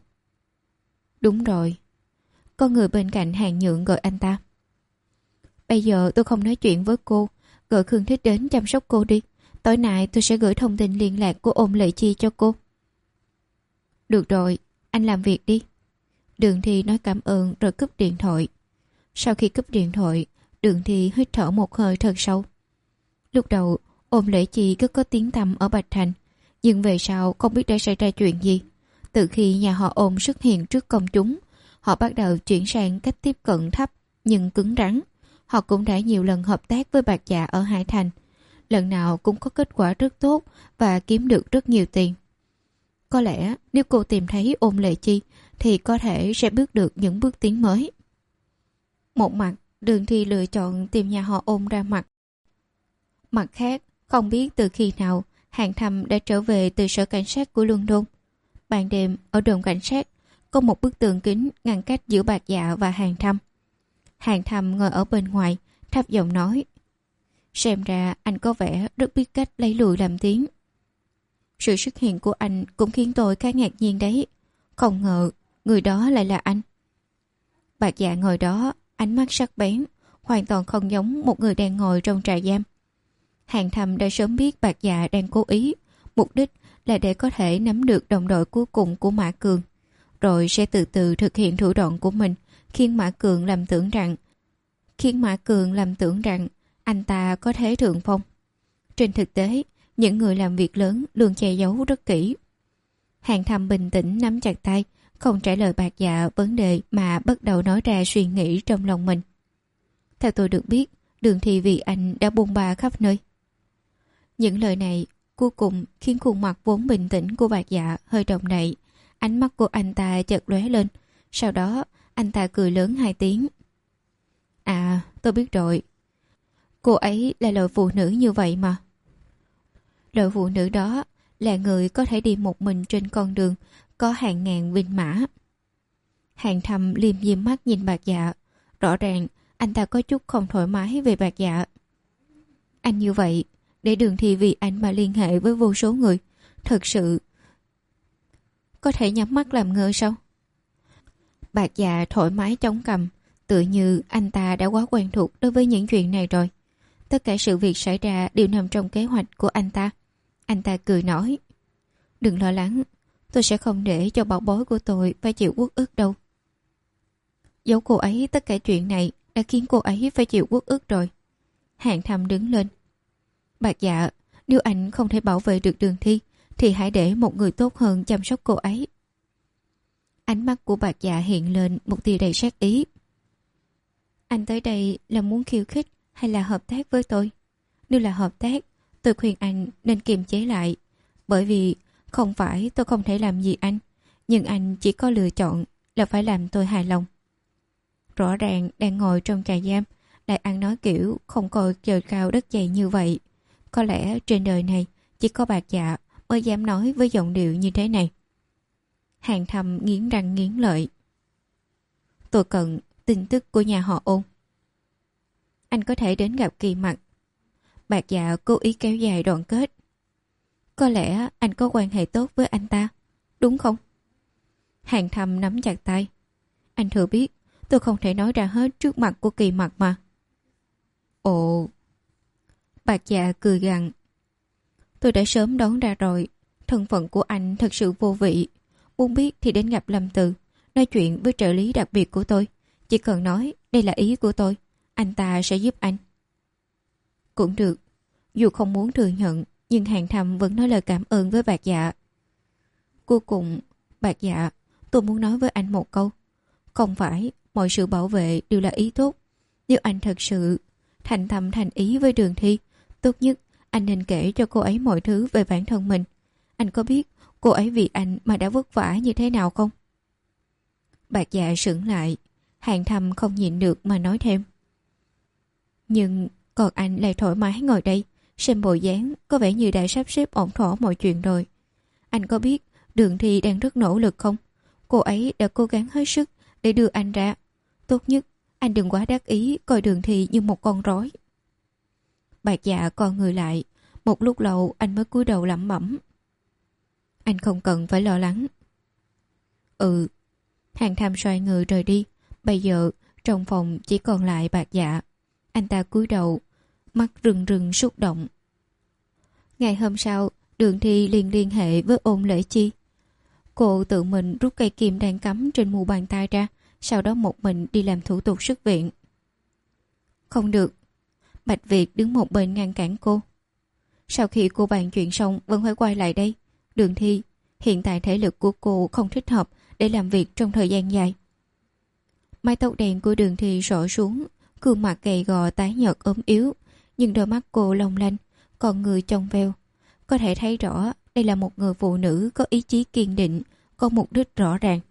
Đúng rồi. Có người bên cạnh Hàng Nhượng gọi anh ta. Bây giờ tôi không nói chuyện với cô, gọi Khương Thích đến chăm sóc cô đi. Tối nay tôi sẽ gửi thông tin liên lạc của Ôn Lễ Chi cho cô. Được rồi, anh làm việc đi. Đường Thi nói cảm ơn rồi cúp điện thoại. Sau khi cúp điện thoại, Đường Thi hít thở một hơi thật sâu. Lúc đầu, Ôn Lễ Chi rất có tiếng tăm ở Bạch Thành, nhưng về sau không biết đã xảy ra chuyện gì. Từ khi nhà họ Ôn xuất hiện trước công chúng, họ bắt đầu chuyển sang cách tiếp cận thấp nhưng cứng rắn. Họ cũng đã nhiều lần hợp tác với Bạc Dạ ở Hải Thành. Lần nào cũng có kết quả rất tốt và kiếm được rất nhiều tiền. Có lẽ nếu cô tìm thấy Ôn Lễ Chi thì có thể sẽ bước được những bước tiến mới. Một mặt, Đường Thi lựa chọn tìm nhà họ Ôn ra mặt. Mặt khác, không biết từ khi nào Hàng Thâm đã trở về từ sở cảnh sát của London. Ban đêm, ở đồn cảnh sát, có một bức tường kính ngăn cách giữa Bạc Dạ và Hàng Thâm. Hàng Thâm ngồi ở bên ngoài, thấp giọng nói. Xem ra anh có vẻ rất biết cách lấy lùi làm tiếng. Sự xuất hiện của anh cũng khiến tôi khá ngạc nhiên đấy. Không ngờ, người đó lại là anh. Bạc Dạ ngồi đó, ánh mắt sắc bén, hoàn toàn không giống một người đang ngồi trong trại giam. Hàng Thâm đã sớm biết Bạc Dạ đang cố ý, mục đích là để có thể nắm được đồng đội cuối cùng của Mã Cường, rồi sẽ từ từ thực hiện thủ đoạn của mình, khiến Mã Cường làm tưởng rằng khiến Mã Cường làm tưởng rằng anh ta có thế thượng phong. Trên thực tế, những người làm việc lớn luôn che giấu rất kỹ. Hàng Thâm bình tĩnh nắm chặt tay, không trả lời Bạc Dạ vấn đề mà bắt đầu nói ra suy nghĩ trong lòng mình. Theo tôi được biết, Đường Thi vì anh đã bôn ba khắp nơi. Những lời này cuối cùng khiến khuôn mặt vốn bình tĩnh của Bạc Dạ hơi động đậy. Ánh mắt của anh ta chợt lóe lên. Sau đó anh ta cười lớn hai tiếng. À, tôi biết rồi. Cô ấy là loại phụ nữ như vậy mà. Loại phụ nữ đó là người có thể đi một mình trên con đường có hàng ngàn binh mã. Hàng Thâm liêm diêm mắt nhìn Bạc Dạ. Rõ ràng anh ta có chút không thoải mái về Bạc Dạ. Anh như vậy, để Đường Thi vì anh mà liên hệ với vô số người, thật sự có thể nhắm mắt làm ngơ sao? Bạc Dạ thoải mái chống cằm, tựa như anh ta đã quá quen thuộc đối với những chuyện này rồi. Tất cả sự việc xảy ra đều nằm trong kế hoạch của anh ta. Anh ta cười nói, đừng lo lắng, tôi sẽ không để cho bảo bối của tôi phải chịu uất ức đâu. Giấu cô ấy tất cả chuyện này đã khiến cô ấy phải chịu uất ức rồi. Hàng Thâm đứng lên. Bạc Dạ, nếu anh không thể bảo vệ được Đường Thi thì hãy để một người tốt hơn chăm sóc cô ấy. Ánh mắt của Bạc Dạ hiện lên một tia đầy sát ý. Anh tới đây là muốn khiêu khích hay là hợp tác với tôi? Nếu là hợp tác, tôi khuyên anh nên kiềm chế lại. Bởi vì không phải tôi không thể làm gì anh, nhưng anh chỉ có lựa chọn là phải làm tôi hài lòng. Rõ ràng đang ngồi trong trại giam, lại ăn nói kiểu không coi trời cao đất dày như vậy. Có lẽ trên đời này chỉ có Bạc Dạ mới dám nói với giọng điệu như thế này. Hàng Thâm nghiến răng nghiến lợi. Tôi cần tin tức của nhà họ Ôn. Anh có thể đến gặp Kỳ Mặc. Bạc Dạ cố ý kéo dài đoạn kết. Có lẽ anh có quan hệ tốt với anh ta, đúng không? Hàng Thâm nắm chặt tay. Anh thừa biết tôi không thể nói ra hết trước mặt của Kỳ Mặc mà. Ồ. Bạc Dạ cười gằn. Tôi đã sớm đoán ra rồi. Thân phận của anh thật sự vô vị. Muốn biết thì đến gặp Lâm Từ, nói chuyện với trợ lý đặc biệt của tôi. Chỉ cần nói đây là ý của tôi, anh ta sẽ giúp anh. Cũng được. Dù không muốn thừa nhận, nhưng Hàng Thâm vẫn nói lời cảm ơn với Bạc Dạ. Cuối cùng, Bạc Dạ, tôi muốn nói với anh một câu. Không phải mọi sự bảo vệ đều là ý tốt. Nếu anh thật sự thành tâm thành ý với Đường Thi, tốt nhất anh nên kể cho cô ấy mọi thứ về bản thân mình. Anh có biết cô ấy vì anh mà đã vất vả như thế nào không? Bạc Dạ sững lại. Hàng Thâm không nhịn được mà nói thêm. Nhưng còn anh lại thoải mái ngồi đây, xem bộ dáng có vẻ như đã sắp xếp ổn thỏa mọi chuyện rồi. Anh có biết Đường Thi đang rất nỗ lực không? Cô ấy đã cố gắng hết sức để đưa anh ra. Tốt nhất anh đừng quá đắc ý coi Đường Thi như một con rối. Bạc Dạ con người lại. Một lúc lâu anh mới cúi đầu lẩm bẩm. Anh không cần phải lo lắng. Ừ. Hàng Thâm xoay người rời đi. Bây giờ trong phòng chỉ còn lại Bạc Dạ. Anh ta cúi đầu, mắt rừng rừng xúc động. Ngày hôm sau, Đường Thi liền liên hệ với Ôn Lễ Chi. Cô tự mình rút cây kim đang cắm trên mu bàn tay ra, sau đó một mình đi làm thủ tục xuất viện. Không được. Bạch Việt đứng một bên ngăn cản cô. Sau khi cô bàn chuyện xong vẫn phải quay lại đây. Đường Thi, hiện tại thể lực của cô không thích hợp để làm việc trong thời gian dài. Mái tóc đen của Đường Thi rũ xuống, gương mặt gầy gò tái nhợt ốm yếu, nhưng đôi mắt cô long lanh, con người trong veo. Có thể thấy rõ đây là một người phụ nữ có ý chí kiên định, có mục đích rõ ràng.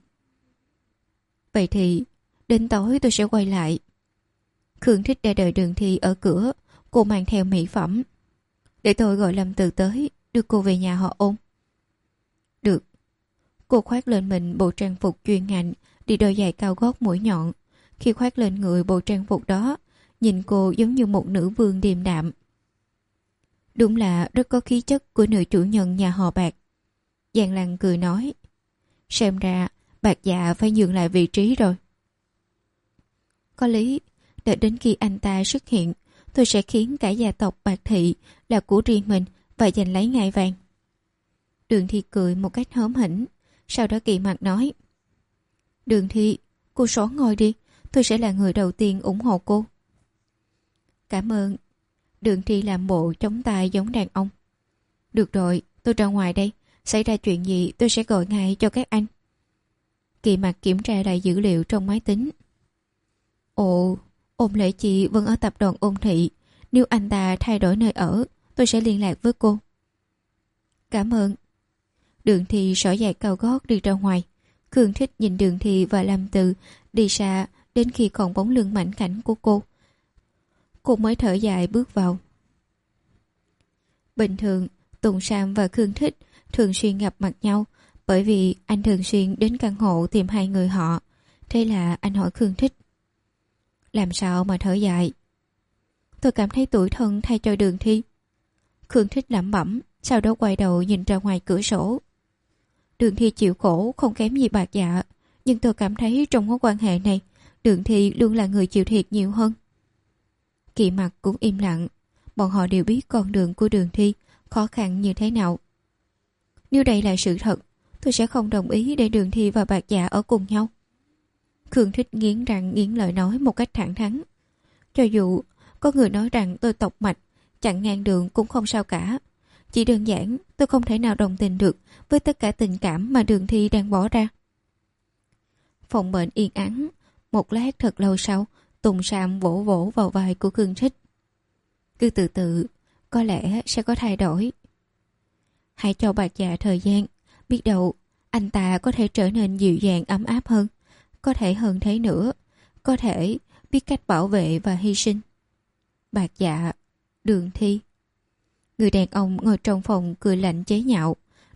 Vậy thì, đến tối tôi sẽ quay lại. Khương Thích đã đợi Đường Thi ở cửa, cô mang theo mỹ phẩm. Để tôi gọi Lâm Từ tới, đưa cô về nhà họ Ôn. Được. Cô khoác lên mình bộ trang phục chuyên ngành, đi đôi giày cao gót mũi nhọn. Khi khoác lên người bộ trang phục đó, nhìn cô giống như một nữ vương điềm đạm. Đúng là rất có khí chất của nữ chủ nhân nhà họ Bạc. Giang Lăng cười nói. Xem ra Bạc Dạ phải nhường lại vị trí rồi. Có lý, đợi đến khi anh ta xuất hiện, tôi sẽ khiến cả gia tộc Bạc Thị là của riêng mình và giành lấy ngai vàng. Đường Thi cười một cách hớm hỉnh. Sau đó Kỳ Mặc nói. Đường Thi, cô xóa ngồi đi, tôi sẽ là người đầu tiên ủng hộ cô. Cảm ơn. Đường Thi làm bộ chống tay giống đàn ông. Được rồi, tôi ra ngoài đây. Xảy ra chuyện gì tôi sẽ gọi ngay cho các anh. Kỳ Mặc kiểm tra lại dữ liệu trong máy tính. Ồ, Ôn Lễ Chi vẫn ở tập đoàn Ôn Thị. Nếu anh ta thay đổi nơi ở, tôi sẽ liên lạc với cô. Cảm ơn. Đường Thi xỏ giày cao gót đi ra ngoài. Khương Thích nhìn Đường Thi và Lâm Từ đi xa đến khi còn bóng lưng mảnh khảnh của cô. Cô mới thở dài bước vào. Bình thường, Tùng Sam và Khương Thích thường xuyên gặp mặt nhau bởi vì anh thường xuyên đến căn hộ tìm hai người họ. Thế là anh hỏi Khương Thích. Làm sao mà thở dài? Tôi cảm thấy tủi thân thay cho Đường Thi. Khương Thích lẩm bẩm, sau đó quay đầu nhìn ra ngoài cửa sổ. Đường Thi chịu khổ không kém gì Bạc Dạ, nhưng tôi cảm thấy trong mối quan hệ này, Đường Thi luôn là người chịu thiệt nhiều hơn. Kỳ Mặc cũng im lặng. Bọn họ đều biết con đường của Đường Thi khó khăn như thế nào. Nếu đây là sự thật, tôi sẽ không đồng ý để Đường Thi và Bạc Dạ ở cùng nhau. Khương Thích nghiến răng nghiến lợi nói một cách thẳng thắn. Cho dù có người nói rằng tôi tộc mạch, chặn ngang đường cũng không sao cả. Chỉ đơn giản tôi không thể nào đồng tình được với tất cả tình cảm mà Đường Thi đang bỏ ra. Phòng bệnh yên ắng. Một lát thật lâu sau, Tùng Sam vỗ vỗ vào vai của Khương Thích. Cứ từ từ, có lẽ sẽ có thay đổi. Hãy cho Bạc Dạ thời gian. Biết đâu anh ta có thể trở nên dịu dàng ấm áp hơn. Có thể hơn thế nữa. Có thể biết cách bảo vệ và hy sinh. Bạc Dạ, Đường Thi. Người đàn ông ngồi trong phòng cười lạnh chế nhạo.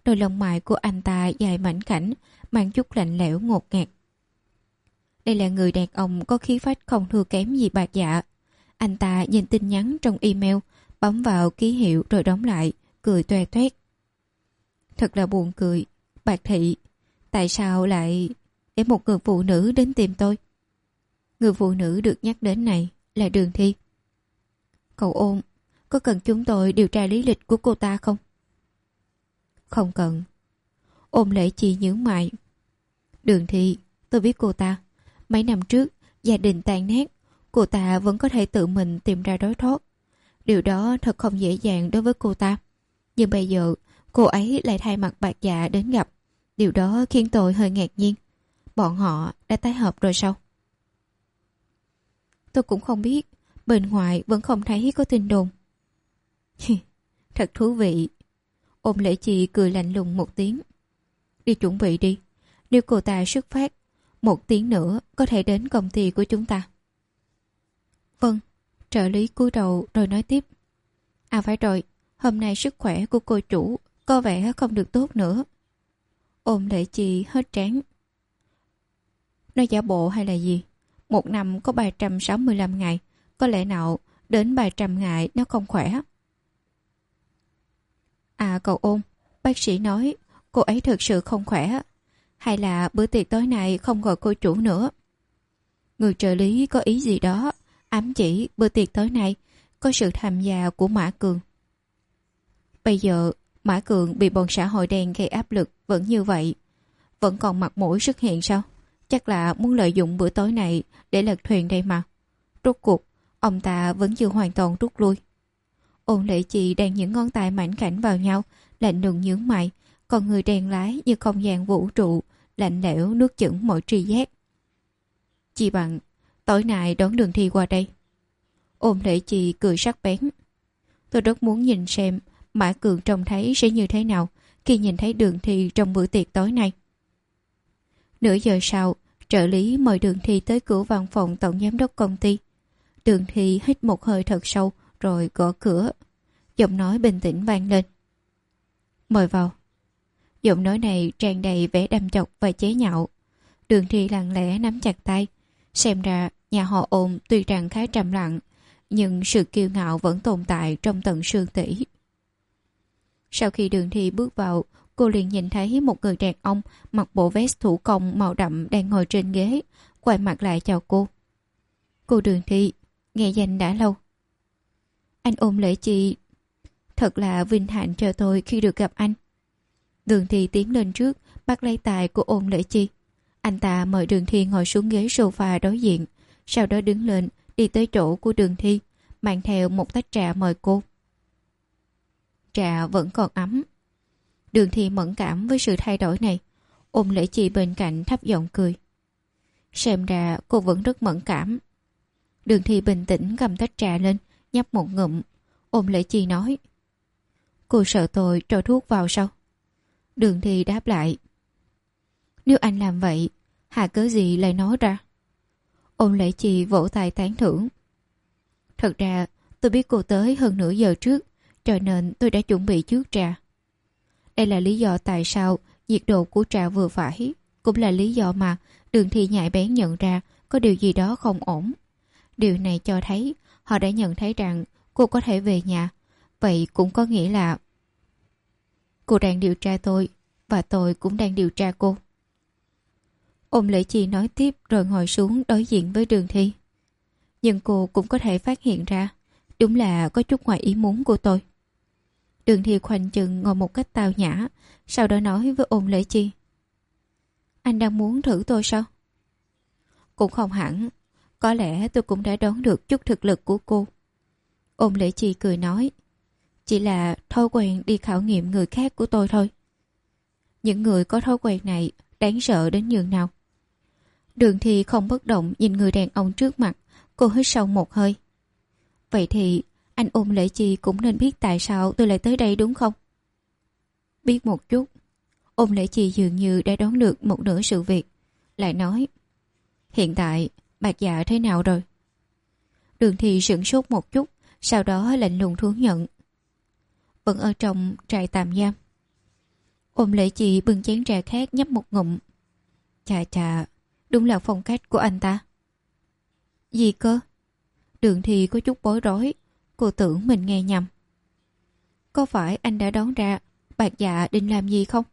đôi lông mày của anh ta dài mảnh khảnh, mang chút lạnh lẽo ngột ngạt. Đây là người đàn ông có khí phách không thua kém gì Bạch Dạ. Anh ta nhìn tin nhắn trong email, bấm vào ký hiệu rồi đóng lại, cười toe toét. Thật là buồn cười. Bạch Thị, tại sao lại để một người phụ nữ đến tìm tôi? Người phụ nữ được nhắc đến này là Đường Thi. Cậu Ôn, có cần chúng tôi điều tra lý lịch của cô ta không? Không cần. Ôn Lễ Chi nhướng mày. Đường Thi, tôi biết cô ta. Mấy năm trước, gia đình tan nát, cô ta vẫn có thể tự mình tìm ra lối thoát. Điều đó thật không dễ dàng đối với cô ta. Nhưng bây giờ, cô ấy lại thay mặt Bạch Dạ đến gặp. Điều đó khiến tôi hơi ngạc nhiên. Bọn họ đã tái hợp rồi sao? Tôi cũng không biết. Bên ngoài vẫn không thấy có tin đồn. Thật thú vị. Ôn Lễ Chi cười lạnh lùng một tiếng. Đi chuẩn bị đi. Nếu cô ta xuất phát, một tiếng nữa có thể đến công ty của chúng ta. Vâng. Trợ lý cúi đầu rồi nói tiếp. À phải rồi, hôm nay sức khỏe của cô chủ có vẻ không được tốt nữa. Ôn Lễ Chi hết trán. Nó giả bộ hay là gì? Một năm có ba trăm sáu mươi lăm ngày, có lẽ nào đến ba trăm ngày nó không khỏe. À cậu Ôn, bác sĩ nói cô ấy thực sự không khỏe. Hay là bữa tiệc tối nay không gọi cô chủ nữa? Người trợ lý có ý gì đó, ám chỉ bữa tiệc tối nay có sự tham gia của Mã Cường. Bây giờ Mã Cường bị bọn xã hội đen gây áp lực vẫn như vậy, vẫn còn mặt mũi xuất hiện sao? Chắc là muốn lợi dụng bữa tối này để lật thuyền đây mà. Rốt cuộc ông ta vẫn chưa hoàn toàn rút lui. Ôn Lễ Chi đang những ngón tay mảnh khảnh vào nhau, lạnh lùng nhướng mày, còn người đèn lái như không gian vũ trụ, lạnh lẽo nuốt chửng mọi tri giác. Chi bằng tối nay đón Đường Thi qua đây. Ôn Lễ Chi cười sắc bén. Tôi rất muốn nhìn xem Mã Cường trông thấy sẽ như thế nào khi nhìn thấy Đường Thi trong bữa tiệc tối nay. Nửa giờ sau, trợ lý mời Đường Thi tới cửa văn phòng tổng giám đốc công ty. Đường Thi hít một hơi thật sâu rồi gõ cửa. Giọng nói bình tĩnh vang lên. Mời vào. Giọng nói này tràn đầy vẻ đăm chọc và chế nhạo. Đường Thi lặng lẽ nắm chặt tay. Xem ra nhà họ Ôn tuy rằng khá trầm lặng, nhưng sự kiêu ngạo vẫn tồn tại trong tận xương tủy. Sau khi Đường Thi bước vào, cô liền nhìn thấy một người đàn ông mặc bộ vest thủ công màu đậm đang ngồi trên ghế, quay mặt lại chào cô. Cô Đường Thi, nghe danh đã lâu. Anh Ôn Lễ Chi, thật là vinh hạnh cho tôi khi được gặp anh. Đường Thi tiến lên trước, bắt lấy tay của Ôn Lễ Chi. Anh ta mời Đường Thi ngồi xuống ghế sofa đối diện, sau đó đứng lên đi tới chỗ của Đường Thi, mang theo một tách trà mời cô. Trà vẫn còn ấm. Đường Thi mẫn cảm với sự thay đổi này. Ôn Lễ Chi bên cạnh thấp giọng cười. Xem ra cô vẫn rất mẫn cảm. Đường Thi bình tĩnh cầm tách trà lên, nhấp một ngụm. Ôn Lễ Chi nói. Cô sợ tôi trôi thuốc vào sao? Đường Thi đáp lại. Nếu anh làm vậy, hà cớ gì lại nói ra? Ôn Lễ Chi vỗ tay tán thưởng. Thật ra tôi biết cô tới hơn nửa giờ trước, cho nên tôi đã chuẩn bị trước trà. Đây là lý do tại sao nhiệt độ của trà vừa phải, cũng là lý do mà Đường Thi nhạy bén nhận ra có điều gì đó không ổn. Điều này cho thấy họ đã nhận thấy rằng cô có thể về nhà. Vậy cũng có nghĩa là cô đang điều tra tôi và tôi cũng đang điều tra cô. Ôn Lễ Chi nói tiếp rồi ngồi xuống đối diện với Đường Thi. Nhưng cô cũng có thể phát hiện ra đúng là có chút ngoài ý muốn của tôi. Đường Thi khoanh chân ngồi một cách tao nhã, sau đó nói với Ôn Lễ Chi. Anh đang muốn thử tôi sao? Cũng không hẳn. Có lẽ tôi cũng đã đoán được chút thực lực của cô. Ôn Lễ Chi cười nói. Chỉ là thói quen đi khảo nghiệm người khác của tôi thôi. Những người có thói quen này đáng sợ đến nhường nào. Đường Thi không bất động nhìn người đàn ông trước mặt. Cô hít sâu một hơi. Vậy thì anh Ôn Lễ Chi cũng nên biết tại sao tôi lại tới đây đúng không? Biết một chút. Ôn Lễ Chi dường như đã đoán được một nửa sự việc. Lại nói. Hiện tại Bạch Dạ thế nào rồi? Đường Thi sửng sốt một chút, sau đó lạnh lùng thú nhận. Vẫn ở trong trại tạm giam. Ôm Lễ Chi bưng chén trà khác nhấp một ngụm. Chà chà, đúng là phong cách của anh ta. Gì cơ? Đường Thi có chút bối rối. Cô tưởng mình nghe nhầm. Có phải anh đã đoán ra Bạc Dạ định làm gì không?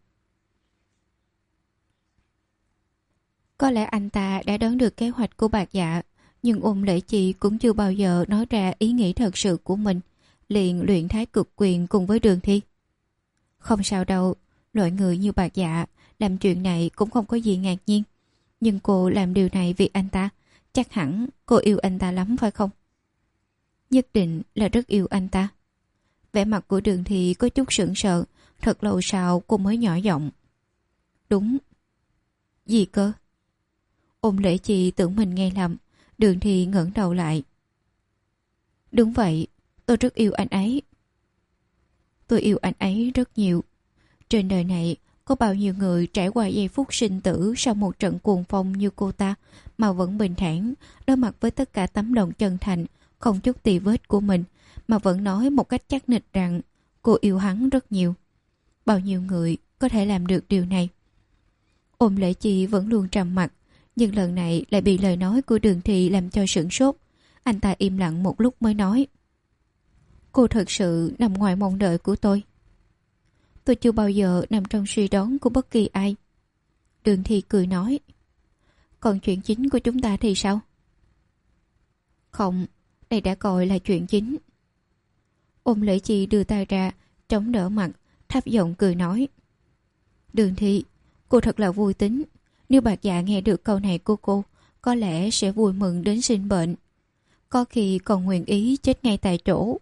Có lẽ anh ta đã đoán được kế hoạch của Bạc Dạ, nhưng Ôn Lễ Chi cũng chưa bao giờ nói ra ý nghĩ thật sự của mình, liền luyện thái cực quyền cùng với Đường Thi. Không sao đâu, loại người như Bạc Dạ làm chuyện này cũng không có gì ngạc nhiên. Nhưng cô làm điều này vì anh ta, chắc hẳn cô yêu anh ta lắm phải không? Nhất định là rất yêu anh ta. Vẻ mặt của Đường Thi có chút sững sờ, thật lâu sau cô mới nhỏ giọng. Đúng. Gì cơ? Ôn Lễ Chi tưởng mình nghe lầm. Đường Thi ngẩng đầu lại. Đúng vậy, tôi rất yêu anh ấy. Tôi yêu anh ấy rất nhiều. Trên đời này có bao nhiêu người trải qua giây phút sinh tử sau một trận cuồng phong như cô ta mà vẫn bình thản đối mặt với tất cả tấm lòng chân thành, không chút tì vết của mình, mà vẫn nói một cách chắc nịch rằng cô yêu hắn rất nhiều. Bao nhiêu người có thể làm được điều này? Ôn Lễ Chi vẫn luôn trầm mặc, nhưng lần này lại bị lời nói của Đường Thi làm cho sửng sốt. Anh ta im lặng một lúc mới nói. Cô thật sự nằm ngoài mong đợi của tôi. Tôi chưa bao giờ nằm trong suy đoán của bất kỳ ai. Đường Thi cười nói. Còn chuyện chính của chúng ta thì sao? Không, đây đã coi là chuyện chính. Ôn Lễ Chi đưa tay ra, chống đỡ mặt, thấp giọng cười nói. Đường Thi, cô thật là vui tính. Nếu Bạc Dạ nghe được câu này của cô, có lẽ sẽ vui mừng đến sinh bệnh. Có khi còn nguyện ý chết ngay tại chỗ.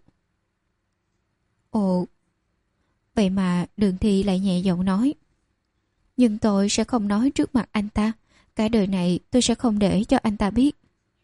Ồ, vậy mà Đường Thi lại nhẹ giọng nói. Nhưng tôi sẽ không nói trước mặt anh ta. Cả đời này tôi sẽ không để cho anh ta biết.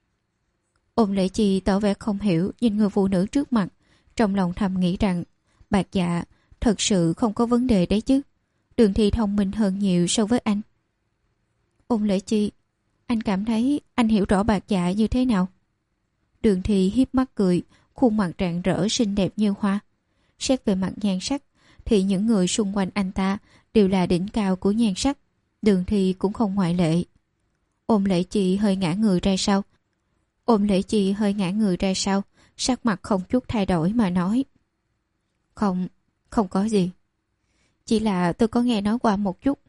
Ôn Lễ Chi tỏ vẻ không hiểu nhìn người phụ nữ trước mặt, trong lòng thầm nghĩ rằng Bạc Dạ thật sự không có vấn đề đấy chứ. Đường Thi thông minh hơn nhiều so với anh. Ôn Lễ Chi, anh cảm thấy anh hiểu rõ Bạc Dạ như thế nào? Đường Thi hiếp mắt cười, khuôn mặt rạng rỡ xinh đẹp như hoa. Xét về mặt nhan sắc thì những người xung quanh anh ta đều là đỉnh cao của nhan sắc. Đường Thi cũng không ngoại lệ. Ôn Lễ Chi hơi ngã người ra sau. Ôn Lễ Chi hơi ngã người ra sau, sắc mặt không chút thay đổi mà nói. Không, không có gì. Chỉ là tôi có nghe nói qua một chút.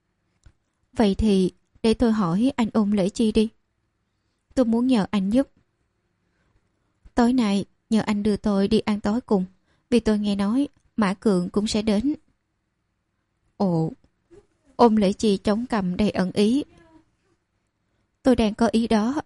Vậy thì để tôi hỏi anh Ôn Lễ Chi đi. Tôi muốn nhờ anh giúp. Tối nay nhờ anh đưa tôi đi ăn tối cùng, vì tôi nghe nói Mã Cường cũng sẽ đến. Ồ, Ôn Lễ Chi chống cằm đầy ẩn ý. Tôi đang có ý đó.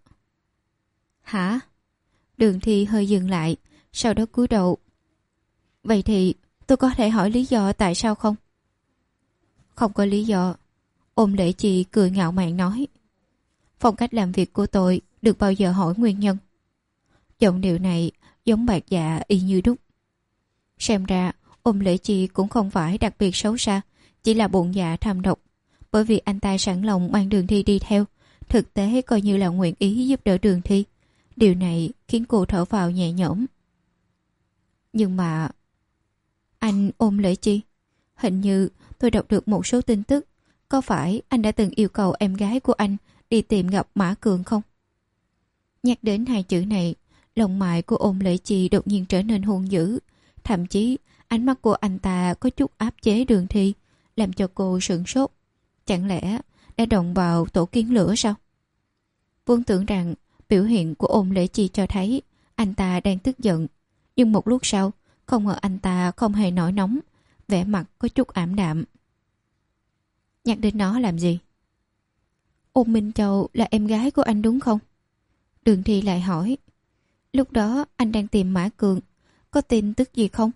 Hả? Đường Thi hơi dừng lại, sau đó cúi đầu. Vậy thì tôi có thể hỏi lý do tại sao không? Không có lý do. Ôn Lễ Chi cười ngạo mạn nói. Phong cách làm việc của tôi được bao giờ hỏi nguyên nhân. Giọng điệu này giống Bạc Dạ y như đúc. Xem ra Ôn Lễ Chi cũng không phải đặc biệt xấu xa, chỉ là bụng dạ thâm độc. Bởi vì anh ta sẵn lòng mang Đường Thi đi theo, thực tế coi như là nguyện ý giúp đỡ Đường Thi. Điều này khiến cô thở vào nhẹ nhõm. Nhưng mà... Anh Ôn Lễ Chi, hình như tôi đọc được một số tin tức. Có phải anh đã từng yêu cầu em gái của anh đi tìm gặp Mã Cường không? Nhắc đến hai chữ này, lòng mày của Ôn Lễ Chi đột nhiên trở nên hung dữ. Thậm chí ánh mắt của anh ta có chút áp chế Đường Thi, làm cho cô sửng sốt. Chẳng lẽ đã động vào tổ kiến lửa sao? Vốn tưởng rằng biểu hiện của Ôn Lễ Chi cho thấy anh ta đang tức giận, nhưng một lúc sau không ngờ anh ta không hề nổi nóng, vẻ mặt có chút ảm đạm. Nhắc đến nó làm gì? Ôn Minh Châu là em gái của anh đúng không? Đường Thi lại hỏi. Lúc đó anh đang tìm Mã Cường, có tin tức gì không?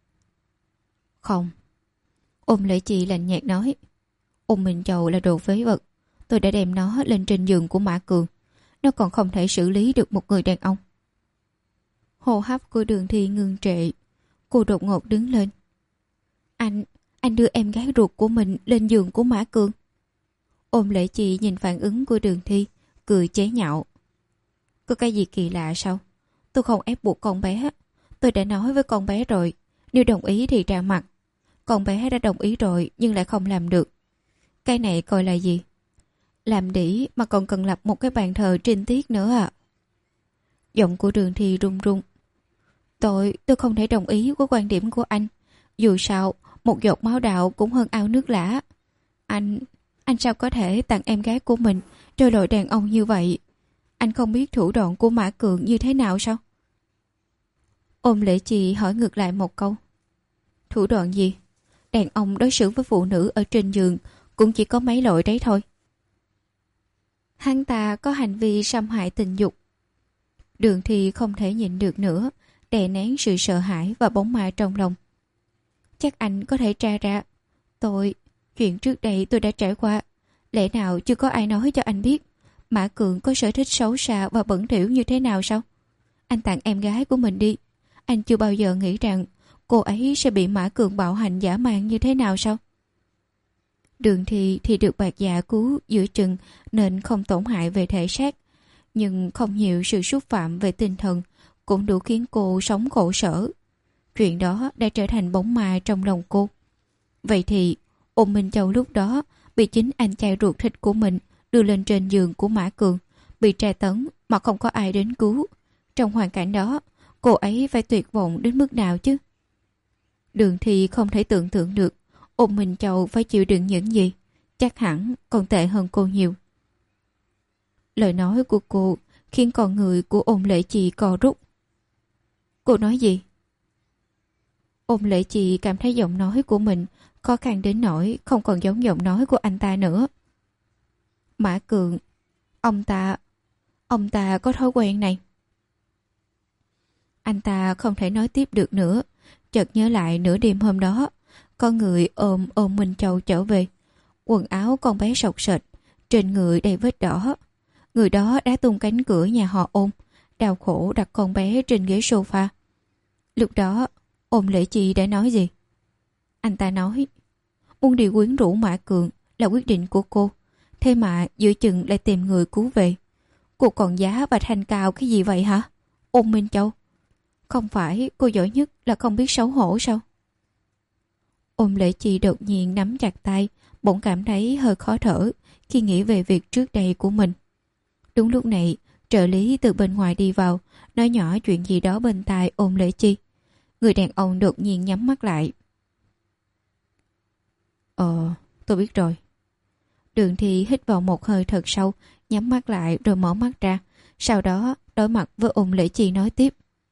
Không. Ôn Lễ Chi lạnh nhạt nói. Ôn Minh Châu là đồ phế vật. Tôi đã đem nó lên trên giường của Mã Cường. Nó còn không thể xử lý được một người đàn ông. Hô hấp của Đường Thi ngưng trệ. Cô đột ngột đứng lên. Anh, anh đưa em gái ruột của mình lên giường của Mã Cường. Ôn Lễ Chi nhìn phản ứng của Đường Thi, cười chế nhạo. Có cái gì kỳ lạ sao? Tôi không ép buộc con bé. Tôi đã nói với con bé rồi, nếu đồng ý thì ra mặt. Con bé đã đồng ý rồi nhưng lại không làm được. Cái này coi là gì? Làm đĩ mà còn cần lập một cái bàn thờ trinh tiết nữa à? Giọng của Đường Thi run run. Tôi, tôi không thể đồng ý với quan điểm của anh. Dù sao, một giọt máu đạo cũng hơn ao nước lã. Anh, anh sao có thể tặng em gái của mình cho đội đàn ông như vậy? Anh không biết thủ đoạn của Mã Cường như thế nào sao? Ôn Lễ Chi hỏi ngược lại một câu. Thủ đoạn gì? Đàn ông đối xử với phụ nữ ở trên giường cũng chỉ có mấy loại đấy thôi. Hắn ta có hành vi xâm hại tình dục. Đường Thi không thể nhịn được nữa, đè nén sự sợ hãi và bóng ma trong lòng. Chắc anh có thể tra ra. Tôi, chuyện trước đây tôi đã trải qua. Lẽ nào chưa có ai nói cho anh biết Mã Cường có sở thích xấu xa và bẩn thỉu như thế nào sao? Anh tặng em gái của mình đi. Anh chưa bao giờ nghĩ rằng cô ấy sẽ bị Mã Cường bạo hành dã man như thế nào sao? Đường Thi thì được Bạc Dạ cứu giữa chừng nên không tổn hại về thể xác, nhưng không nhiều sự xúc phạm về tinh thần cũng đủ khiến cô sống khổ sở. Chuyện đó đã trở thành bóng ma trong lòng cô. Vậy thì Ôn Minh Châu lúc đó bị chính anh trai ruột thịt của mình đưa lên trên giường của Mã Cường, bị tra tấn mà không có ai đến cứu. Trong hoàn cảnh đó, cô ấy phải tuyệt vọng đến mức nào chứ? Đường Thi không thể tưởng tượng được Ôn Minh Châu phải chịu đựng những gì. Chắc hẳn còn tệ hơn cô nhiều. Lời nói của cô khiến con người của Ôn Lễ Chi co rút. Cô nói gì? Ôn Lễ Chi cảm thấy giọng nói của mình khó khăn đến nỗi không còn giống giọng nói của anh ta nữa. Mã Cường, ông ta, ông ta có thói quen này. Anh ta không thể nói tiếp được nữa, chợt nhớ lại nửa đêm hôm đó, có người ôm ôm Minh Châu trở về. Quần áo con bé sọc sệt, trên người đầy vết đỏ. Người đó đã tung cánh cửa nhà họ Ôn, đau khổ đặt con bé trên ghế sofa. Lúc đó, Ôn Lễ Chi đã nói gì? Anh ta nói, muốn đi quyến rũ Mã Cường là quyết định của cô, thế mà giữa chừng lại tìm người cứu về. Cô còn giá và thanh cao cái gì vậy hả? Ôn Minh Châu, không phải cô giỏi nhất là không biết xấu hổ sao? Ôn Lễ Chi đột nhiên nắm chặt tay, bỗng cảm thấy hơi khó thở khi nghĩ về việc trước đây của mình. Đúng lúc này, trợ lý từ bên ngoài đi vào, nói nhỏ chuyện gì đó bên tai Ôn Lễ Chi. Người đàn ông đột nhiên nhắm mắt lại. Ờ, tôi biết rồi. Đường Thi hít vào một hơi thật sâu, nhắm mắt lại rồi mở mắt ra. Sau đó đối mặt với Ôn Lễ Chi nói tiếp.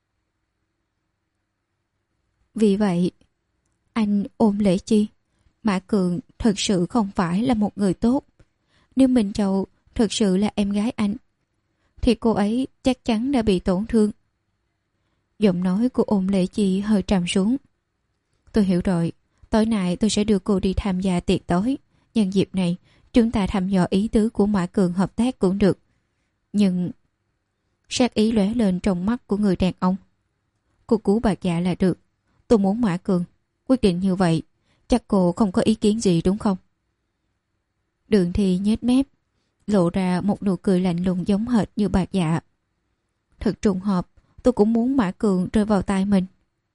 Vì vậy, anh Ôn Lễ Chi, Mã Cường thật sự không phải là một người tốt. Nếu Minh Châu thật sự là em gái anh, thì cô ấy chắc chắn đã bị tổn thương. Giọng nói của Ôn Lễ Chi hơi trầm xuống. Tôi hiểu rồi, tối nay tôi sẽ đưa cô đi tham gia tiệc tối. Nhân dịp này, chúng ta thăm dò ý tứ của Mã Cường hợp tác cũng được. Nhưng sát ý lóe lên trong mắt của người đàn ông. Cô cứu Bạc Dạ là được. Tôi muốn Mã Cường. Quyết định như vậy, chắc cô không có ý kiến gì đúng không? Đường Thi nhếch mép, lộ ra một nụ cười lạnh lùng giống hệt như Bạc Dạ. Thật trùng hợp, tôi cũng muốn Mã Cường rơi vào tay mình.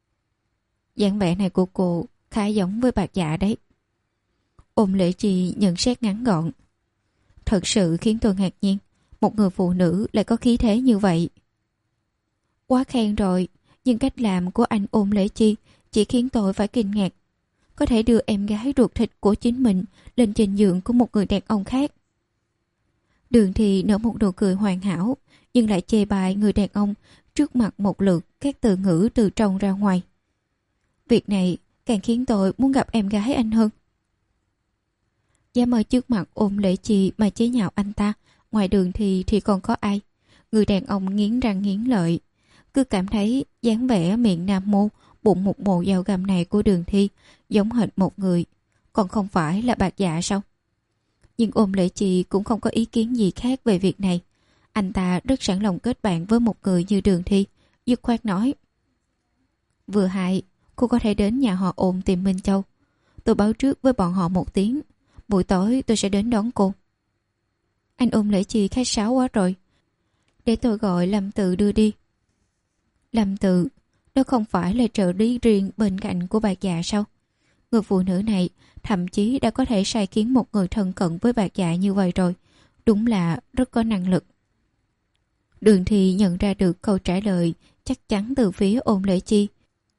Dáng vẻ này của cô khá giống với Bạc Dạ đấy. Ôn Lễ Chi nhận xét ngắn gọn. Thật sự khiến tôi ngạc nhiên, một người phụ nữ lại có khí thế như vậy. Quá khen rồi, nhưng cách làm của anh Ôn Lễ Chi chỉ khiến tôi phải kinh ngạc. Có thể đưa em gái ruột thịt của chính mình lên trên giường của một người đàn ông khác. Đường Thi nở một nụ cười hoàn hảo, nhưng lại chê bai người đàn ông trước mặt một lượt các từ ngữ từ trong ra ngoài. Việc này càng khiến tôi muốn gặp em gái anh hơn. Dám ở trước mặt Ôn Lễ Chi mà chế nhạo anh ta, ngoài Đường Thi thì còn có ai? Người đàn ông nghiến răng nghiến lợi, cứ cảm thấy dáng vẻ miệng nam mô, bụng một mồ dao găm này của Đường Thi giống hệt một người, còn không phải là Bạc Dạ sao? Nhưng Ôn Lễ Chi cũng không có ý kiến gì khác về việc này. Anh ta rất sẵn lòng kết bạn với một người như Đường Thi, dứt khoát nói. Vừa hay, cô có thể đến nhà họ Ôn tìm Minh Châu. Tôi báo trước với bọn họ một tiếng, buổi tối tôi sẽ đến đón cô. Anh Ôn Lễ Chi khách sáo quá rồi. Để tôi gọi Lâm Tự đưa đi. Lâm Tự, đó không phải là trợ lý riêng bên cạnh của Bạc Dạ sao? Người phụ nữ này thậm chí đã có thể sai khiến một người thân cận với bạc dạ như vậy rồi. Đúng là rất có năng lực. Đường Thi nhận ra được câu trả lời chắc chắn từ phía Ôn Lễ Chi.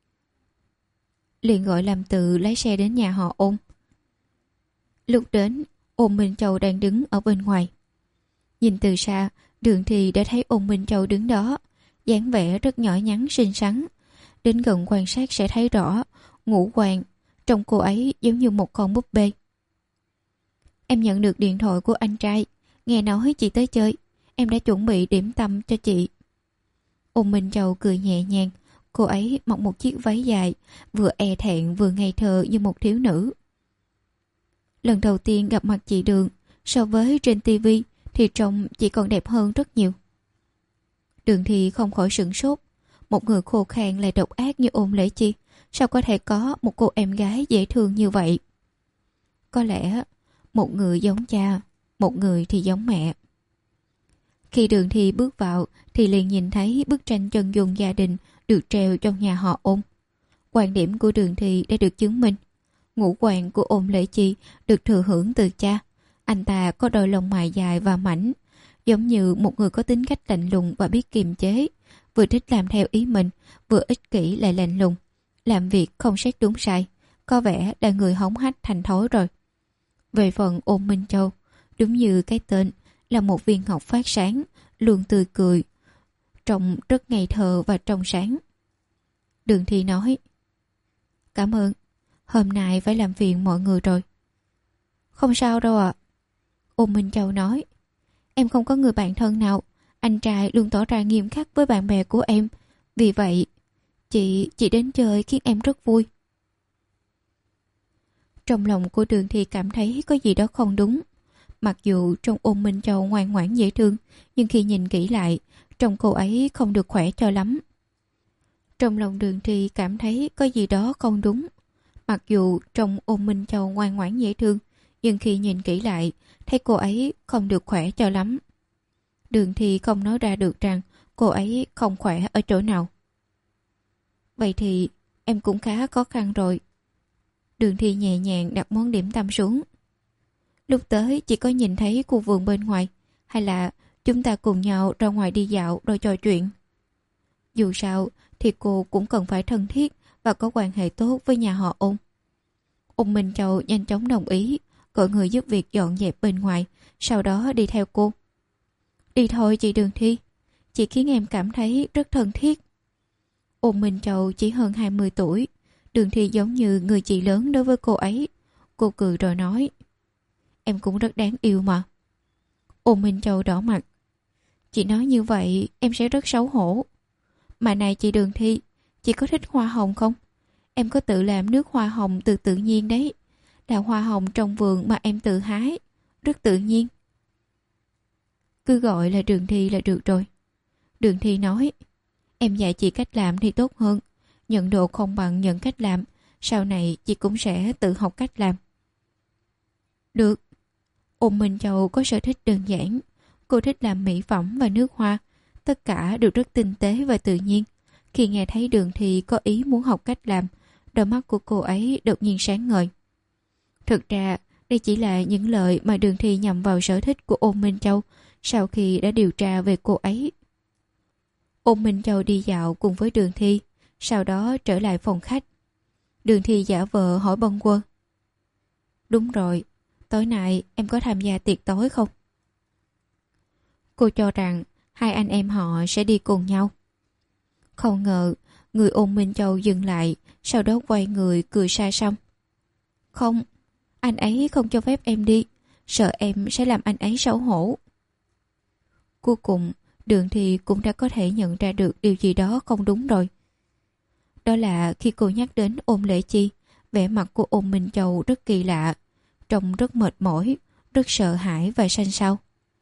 Liền gọi làm Tự lái xe đến nhà họ Ôn. Lúc đến, Ôn Minh Châu đang đứng ở bên ngoài. Nhìn từ xa, Đường Thi đã thấy Ôn Minh Châu đứng đó, dáng vẻ rất nhỏ nhắn xinh xắn. Đến gần quan sát sẽ thấy rõ, ngũ quan trông cô ấy giống như một con búp bê. Em nhận được điện thoại của anh trai, nghe nói chị tới chơi, em đã chuẩn bị điểm tâm cho chị. Ôn Minh Châu cười nhẹ nhàng, cô ấy mặc một chiếc váy dài, vừa e thẹn vừa ngây thơ như một thiếu nữ. Lần đầu tiên gặp mặt chị Đường, so với trên tivi thì trông chị còn đẹp hơn rất nhiều. Đường Thi không khỏi sửng sốt, một người khô khan lại độc ác như Ôn Lễ Chi, sao có thể có một cô em gái dễ thương như vậy? Có lẽ một người giống cha, một người thì giống mẹ. Khi Đường Thi bước vào thì liền nhìn thấy bức tranh chân dung gia đình được treo trong nhà họ Ôn. Quan điểm của Đường Thi đã được chứng minh. Ngũ quan của Ôn Lễ Chi được thừa hưởng từ cha. Anh ta có đôi lông mày dài và mảnh, giống như một người có tính cách lạnh lùng và biết kiềm chế, vừa thích làm theo ý mình, vừa ích kỷ lại lạnh lùng, làm việc không xét đúng sai, có vẻ là người hống hách thành thói rồi. Về phần Ôn Minh Châu, đúng như cái tên, là một viên ngọc phát sáng, luôn tươi cười, trông rất ngây thơ và trong sáng. Đường Thi nói: "Cảm ơn, hôm nay phải làm phiền mọi người rồi." "Không sao đâu ạ." Ôn Minh Châu nói: "Em không có người bạn thân nào, anh trai luôn tỏ ra nghiêm khắc với bạn bè của em, vì vậy chị chị đến chơi khiến em rất vui." Trong lòng của Đường Thi cảm thấy có gì đó không đúng. Mặc dù trong Ôn Minh Châu ngoan ngoãn dễ thương, nhưng khi nhìn kỹ lại, trông cô ấy không được khỏe cho lắm. Trong lòng Đường Thi cảm thấy có gì đó không đúng. Mặc dù trong Ôn Minh Châu ngoan ngoãn dễ thương, nhưng khi nhìn kỹ lại, thấy cô ấy không được khỏe cho lắm. Đường Thi không nói ra được rằng cô ấy không khỏe ở chỗ nào. "Vậy thì em cũng khá khó khăn rồi." Đường Thi nhẹ nhàng đặt món điểm tâm xuống. "Lúc tới chị có nhìn thấy khu vườn bên ngoài, hay là chúng ta cùng nhau ra ngoài đi dạo rồi trò chuyện? Dù sao thì cô cũng cần phải thân thiết và có quan hệ tốt với nhà họ Ôn." Ôn Minh Châu nhanh chóng đồng ý, gọi người giúp việc dọn dẹp bên ngoài, sau đó đi theo cô. "Đi thôi chị Đường Thi, chị khiến em cảm thấy rất thân thiết." Ôn Minh Châu chỉ hơn hai mươi tuổi, Đường Thi giống như người chị lớn đối với cô ấy. Cô cười rồi nói: "Em cũng rất đáng yêu mà." Ôn Minh Châu đỏ mặt: "Chị nói như vậy em sẽ rất xấu hổ. Mà này chị Đường Thi, chị có thích hoa hồng không? Em có tự làm nước hoa hồng từ tự nhiên đấy, là hoa hồng trong vườn mà em tự hái, rất tự nhiên." "Cứ gọi là Đường Thi là được rồi." Đường Thi nói: "Em dạy chị cách làm thì tốt hơn, nhận đồ không bằng nhận cách làm, sau này chị cũng sẽ tự học cách làm." "Được." Ôn Minh Châu có sở thích đơn giản, cô thích làm mỹ phẩm và nước hoa, tất cả đều rất tinh tế và tự nhiên. Khi nghe thấy Đường Thi có ý muốn học cách làm, đôi mắt của cô ấy đột nhiên sáng ngời. Thực ra đây chỉ là những lời mà Đường Thi nhằm vào sở thích của Ôn Minh Châu sau khi đã điều tra về cô ấy. Ôn Minh Châu đi dạo cùng với Đường Thi, sau đó trở lại phòng khách. Đường Thi giả vờ hỏi bâng quơ: "Đúng rồi, tối nay em có tham gia tiệc tối không?" Cô cho rằng hai anh em họ sẽ đi cùng nhau. Không ngờ người Ôn Minh Châu dừng lại, sau đó quay người cười xa xăm: "Không, anh ấy không cho phép em đi, sợ em sẽ làm anh ấy xấu hổ." Cuối cùng Đường Thi cũng đã có thể nhận ra được điều gì đó không đúng rồi. Đó là khi cô nhắc đến Ôn Lễ Chi, vẻ mặt của Ôn Minh Châu rất kỳ lạ, trông rất mệt mỏi, rất sợ hãi và xanh xao.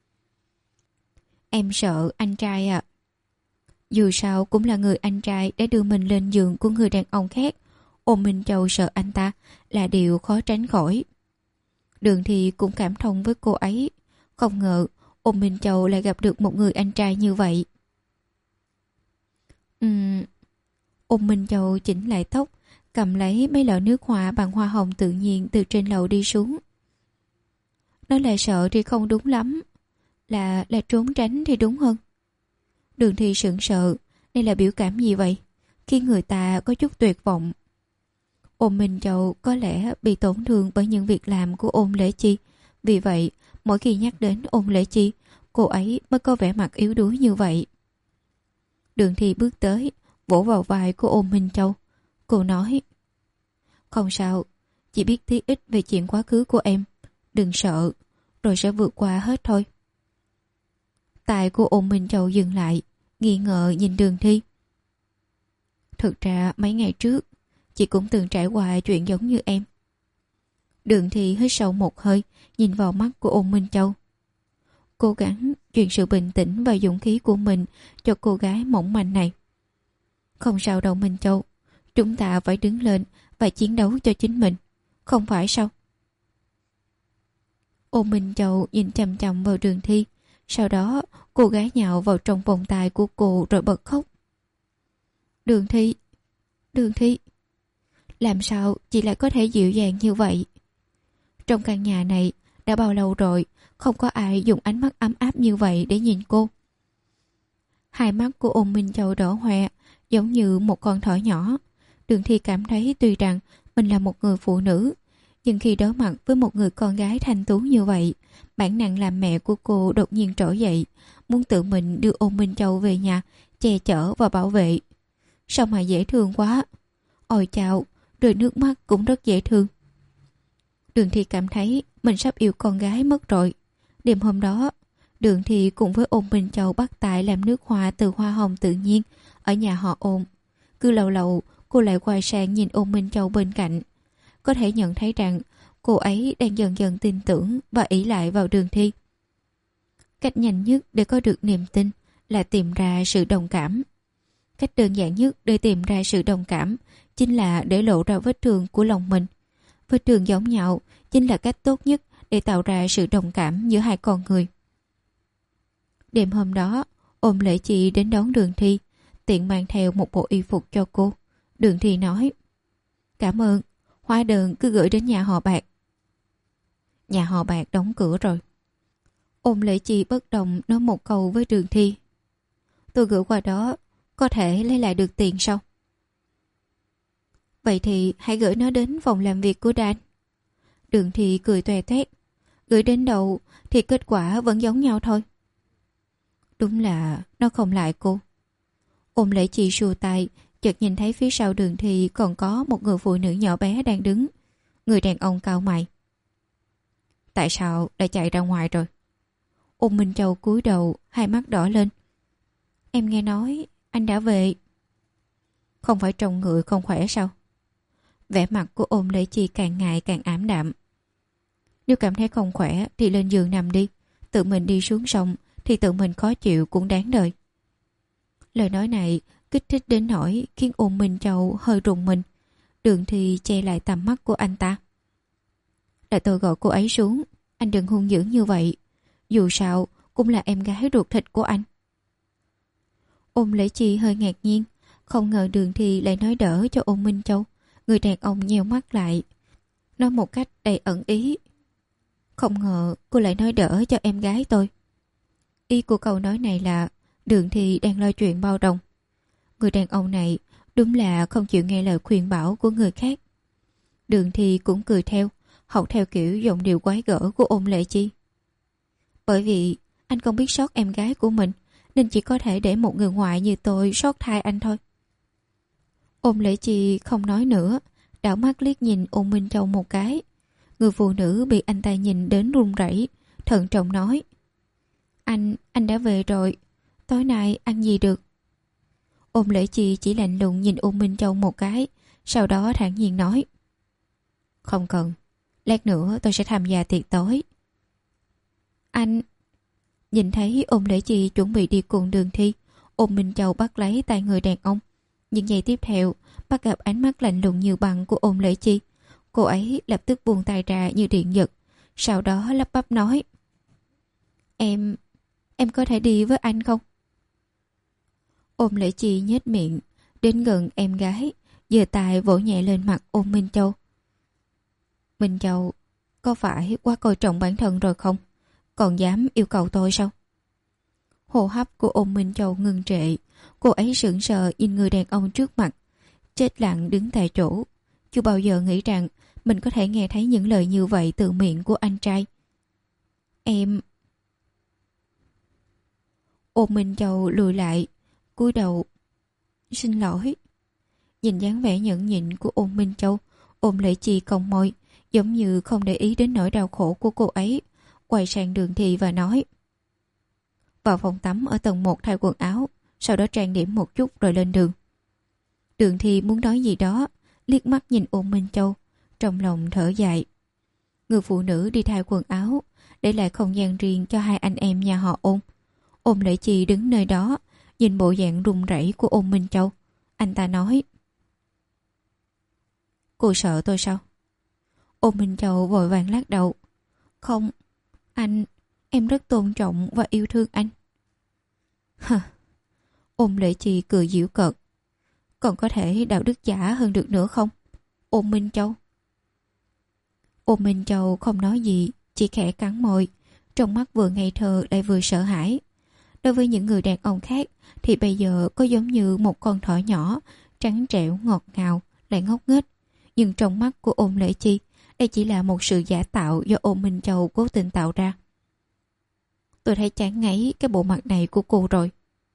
"Em sợ anh trai à?" Dù sao cũng là người anh trai đã đưa mình lên giường của người đàn ông khác, Ôn Minh Châu sợ anh ta là điều khó tránh khỏi. Đường Thi cũng cảm thông với cô ấy, không ngờ Ôn Minh Châu lại gặp được một người anh trai như vậy. Ừm... Ôn Minh Châu chỉnh lại tóc, cầm lấy mấy lọ nước hoa bằng hoa hồng tự nhiên từ trên lầu đi xuống. Nói là sợ thì không đúng lắm, là là trốn tránh thì đúng hơn. Đường Thi sững sờ, đây là biểu cảm gì vậy, khiến người ta có chút tuyệt vọng. Ôn Minh Châu có lẽ bị tổn thương bởi những việc làm của Ôn Lễ Chi, vì vậy mỗi khi nhắc đến Ôn Lễ Chi, cô ấy mới có vẻ mặt yếu đuối như vậy. Đường Thi bước tới, vỗ vào vai của Ôn Minh Châu. Cô nói: "Không sao, chỉ biết tí ít về chuyện quá khứ của em. Đừng sợ, rồi sẽ vượt qua hết thôi." Tai của Ôn Minh Châu dừng lại, nghi ngờ nhìn Đường Thi. "Thực ra mấy ngày trước, chị cũng từng trải qua chuyện giống như em." Đường Thi hít sâu một hơi, nhìn vào mắt của Ôn Minh Châu. Cố gắng truyền sự bình tĩnh và dũng khí của mình cho cô gái mỏng manh này. "Không sao đâu Minh Châu, chúng ta phải đứng lên và chiến đấu cho chính mình, không phải sao?" Ôn Minh Châu nhìn chằm chằm vào Đường Thi, sau đó cô gái nhào vào trong vòng tay của cô rồi bật khóc. "Đường Thi, Đường Thi, làm sao chị lại có thể dịu dàng như vậy? Trong căn nhà này đã bao lâu rồi không có ai dùng ánh mắt ấm áp như vậy để nhìn cô." Hai mắt của Ôn Minh Châu đỏ hoe, giống như một con thỏ nhỏ. Đường Thi cảm thấy tuy rằng mình là một người phụ nữ, nhưng khi đối mặt với một người con gái thanh tú như vậy, bản năng làm mẹ của cô đột nhiên trỗi dậy, muốn tự mình đưa Ôn Minh Châu về nhà, che chở và bảo vệ. Sao mà dễ thương quá. Ôi chao, rơi nước mắt cũng rất dễ thương. Đường Thi cảm thấy mình sắp yêu con gái mất rồi. Đêm hôm đó, Đường Thi cùng với Ôn Minh Châu bắt tay làm nước hoa từ hoa hồng tự nhiên ở nhà họ Ôn. Cứ lâu lâu cô lại quay sang nhìn Ôn Minh Châu bên cạnh. Có thể nhận thấy rằng cô ấy đang dần dần tin tưởng và ỷ lại vào Đường Thi. Cách nhanh nhất để có được niềm tin là tìm ra sự đồng cảm. Cách đơn giản nhất để tìm ra sự đồng cảm chính là để lộ ra vết thương của lòng mình. Vết thương giống nhau chính là cách tốt nhất để tạo ra sự đồng cảm giữa hai con người. Đêm hôm đó, Ôn Lễ Chi đến đón Đường Thi, tiện mang theo một bộ y phục cho cô. Đường Thi nói: "Cảm ơn, hóa đơn cứ gửi đến nhà họ Bạc." Nhà họ Bạc đóng cửa rồi. Ôn Lễ Chi bất đồng nói một câu với Đường Thi: "Tôi gửi qua đó, có thể lấy lại được tiền sao?" "Vậy thì hãy gửi nó đến phòng làm việc của Dan." Đường Thi cười toe toét: "Gửi đến đâu thì kết quả vẫn giống nhau thôi." Đúng là nó không lại cô. Ôn Lễ Chi xua tay, chợt nhìn thấy phía sau Đường Thi còn có một người phụ nữ nhỏ bé đang đứng. Người đàn ông cau mày: "Tại sao lại chạy ra ngoài rồi?" Ôn Minh Châu cúi đầu, hai mắt đỏ lên: "Em nghe nói anh đã về." "Không phải trong người không khỏe sao?" Vẻ mặt của Ôn Lễ Chi càng ngày càng ảm đạm. "Nếu cảm thấy không khỏe thì lên giường nằm đi, tự mình đi xuống sông thì tự mình khó chịu cũng đáng đời." Lời nói này kích thích đến nỗi khiến Ôn Minh Châu hơi rùng mình. Đường Thi che lại tầm mắt của anh ta: "Để tôi gọi cô ấy xuống, anh đừng hung dữ như vậy, dù sao cũng là em gái ruột thịt của anh." Ôn Lễ Chi hơi ngạc nhiên, không ngờ Đường Thi lại nói đỡ cho Ôn Minh Châu. Người đàn ông nheo mắt lại, nói một cách đầy ẩn ý: "Không ngờ cô lại nói đỡ cho em gái tôi." Ý của câu nói này là Đường Thi đang lo chuyện bao đồng. Người đàn ông này đúng là không chịu nghe lời khuyên bảo của người khác. Đường Thi cũng cười theo, học theo kiểu giọng điệu quái gở của Ôn Lễ Chi: "Bởi vì anh không biết sót em gái của mình, nên chỉ có thể để một người ngoại như tôi sót thai anh thôi." Ôn Lễ Chi không nói nữa, đảo mắt liếc nhìn Ôn Minh Châu một cái. Người phụ nữ bị anh ta nhìn đến run rẩy, thận trọng nói: Anh, anh đã về rồi, tối nay ăn gì được?" Ôn Lễ Chi chỉ lạnh lùng nhìn Ôn Minh Châu một cái, sau đó thản nhiên nói: "Không cần, lát nữa tôi sẽ tham gia tiệc tối." "Anh..." Nhìn thấy Ôn Lễ Chi chuẩn bị đi cùng Đường Thi, Ôn Minh Châu bắt lấy tay người đàn ông. Nhưng giây tiếp theo, bắt gặp ánh mắt lạnh lùng như băng của Ôn Lễ Chi. Cô ấy lập tức buông tay ra như điện giật, sau đó lắp bắp nói: Em... em có thể đi với anh không?" Ôn Lễ Chi nhếch miệng, đến gần em gái, giơ tay vỗ nhẹ lên mặt ôn Minh Châu. Minh Châu, có phải quá coi trọng bản thân rồi không? Còn dám yêu cầu tôi sao? Hô hấp của ôn Minh Châu ngừng trệ. Cô ấy sững sờ nhìn người đàn ông trước mặt, chết lặng đứng tại chỗ. Chưa bao giờ nghĩ rằng mình có thể nghe thấy những lời như vậy từ miệng của anh trai. Em... Ôn Minh Châu lùi lại, cúi đầu. Xin lỗi. Nhìn dáng vẻ nhẫn nhịn của ôn Minh Châu, ôn Lễ Chi cong môi, giống như không để ý đến nỗi đau khổ của cô ấy, quay sang Đường Thị và nói: vào phòng tắm ở tầng một thay quần áo, sau đó trang điểm một chút rồi lên đường. Đường Thị muốn nói gì đó, liếc mắt nhìn ôn Minh Châu, trong lòng thở dài. Người phụ nữ đi thay quần áo, để lại không gian riêng cho hai anh em nhà họ Ôn. Ôn Lễ Chi đứng nơi đó, nhìn bộ dạng run rẩy của ôn Minh Châu. Anh ta nói: cô sợ tôi sao? Ôn Minh Châu vội vàng lắc đầu. Không, anh, em rất tôn trọng và yêu thương anh. Hờ. Ôn Lễ Chi cười giễu cợt. Còn có thể đạo đức giả hơn được nữa không? Ôn Minh Châu. Ôn Minh Châu không nói gì, chỉ khẽ cắn môi, trong mắt vừa ngây thơ lại vừa sợ hãi. Đối với những người đàn ông khác thì bây giờ có giống như một con thỏ nhỏ, trắng trẻo ngọt ngào, lại ngốc nghếch. Nhưng trong mắt của Ôn Lễ Chi, đây chỉ là một sự giả tạo do Ôn Minh Châu cố tình tạo ra. Tôi thấy chán ngấy cái bộ mặt này của cô rồi.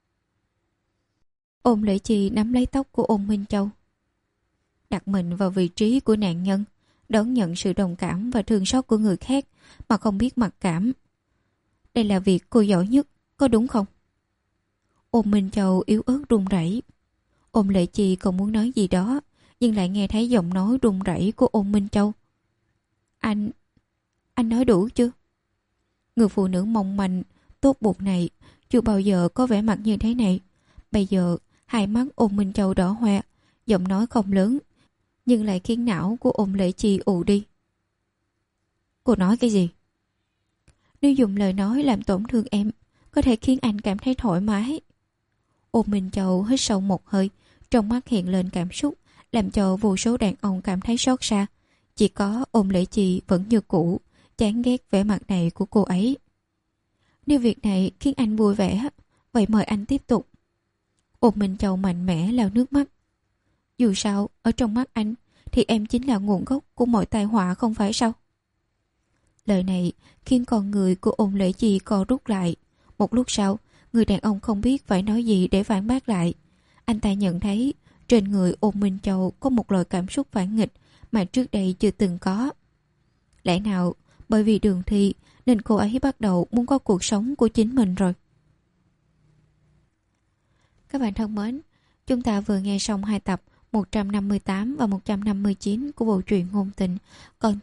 Ôn Lễ Chi nắm lấy tóc của Ôn Minh Châu, đặt mình vào vị trí của nạn nhân, đón nhận sự đồng cảm và thương xót của người khác mà không biết mặc cảm. Đây là việc cô giỏi nhất, có đúng không? Ôn Minh Châu yếu ớt run rẩy. Ôn Lễ Chi còn muốn nói gì đó, nhưng lại nghe thấy giọng nói run rẩy của Ôn Minh Châu. Anh... anh nói đủ chưa? Người phụ nữ mong manh, tốt bụng này chưa bao giờ có vẻ mặt như thế này. Bây giờ hai mắt Ôn Minh Châu đỏ hoe, giọng nói không lớn, nhưng lại khiến não của Ôn Lễ Chi ù đi. Cô nói cái gì? Nếu dùng lời nói làm tổn thương em, có thể khiến anh cảm thấy thoải mái. Ôn Minh Châu hít sâu một hơi, trong mắt hiện lên cảm xúc, làm cho vô số đàn ông cảm thấy xót xa. Chỉ có Ôn Lễ Chi vẫn như cũ, chán ghét vẻ mặt này của cô ấy. Nếu việc này khiến anh vui vẻ, vậy mời anh tiếp tục. Ôn Minh Châu mạnh mẽ lau nước mắt. Dù sao, ở trong mắt anh thì em chính là nguồn gốc của mọi tai họa, không phải sao? Lời này khiến con người của Ôn Lễ Chi co rút lại. Một lúc sau, người đàn ông không biết phải nói gì để phản bác lại. Anh ta nhận thấy trên người Ôn Minh Châu có một loại cảm xúc phản nghịch mà trước đây chưa từng có. Lẽ nào bởi vì Đường Thị nên cô ấy bắt đầu muốn có cuộc sống của chính mình rồi? Các bạn thân mến, chúng ta vừa nghe xong hai tập một trăm năm mươi tám và một trăm năm mươi chín của bộ truyện ngôn tình. Còn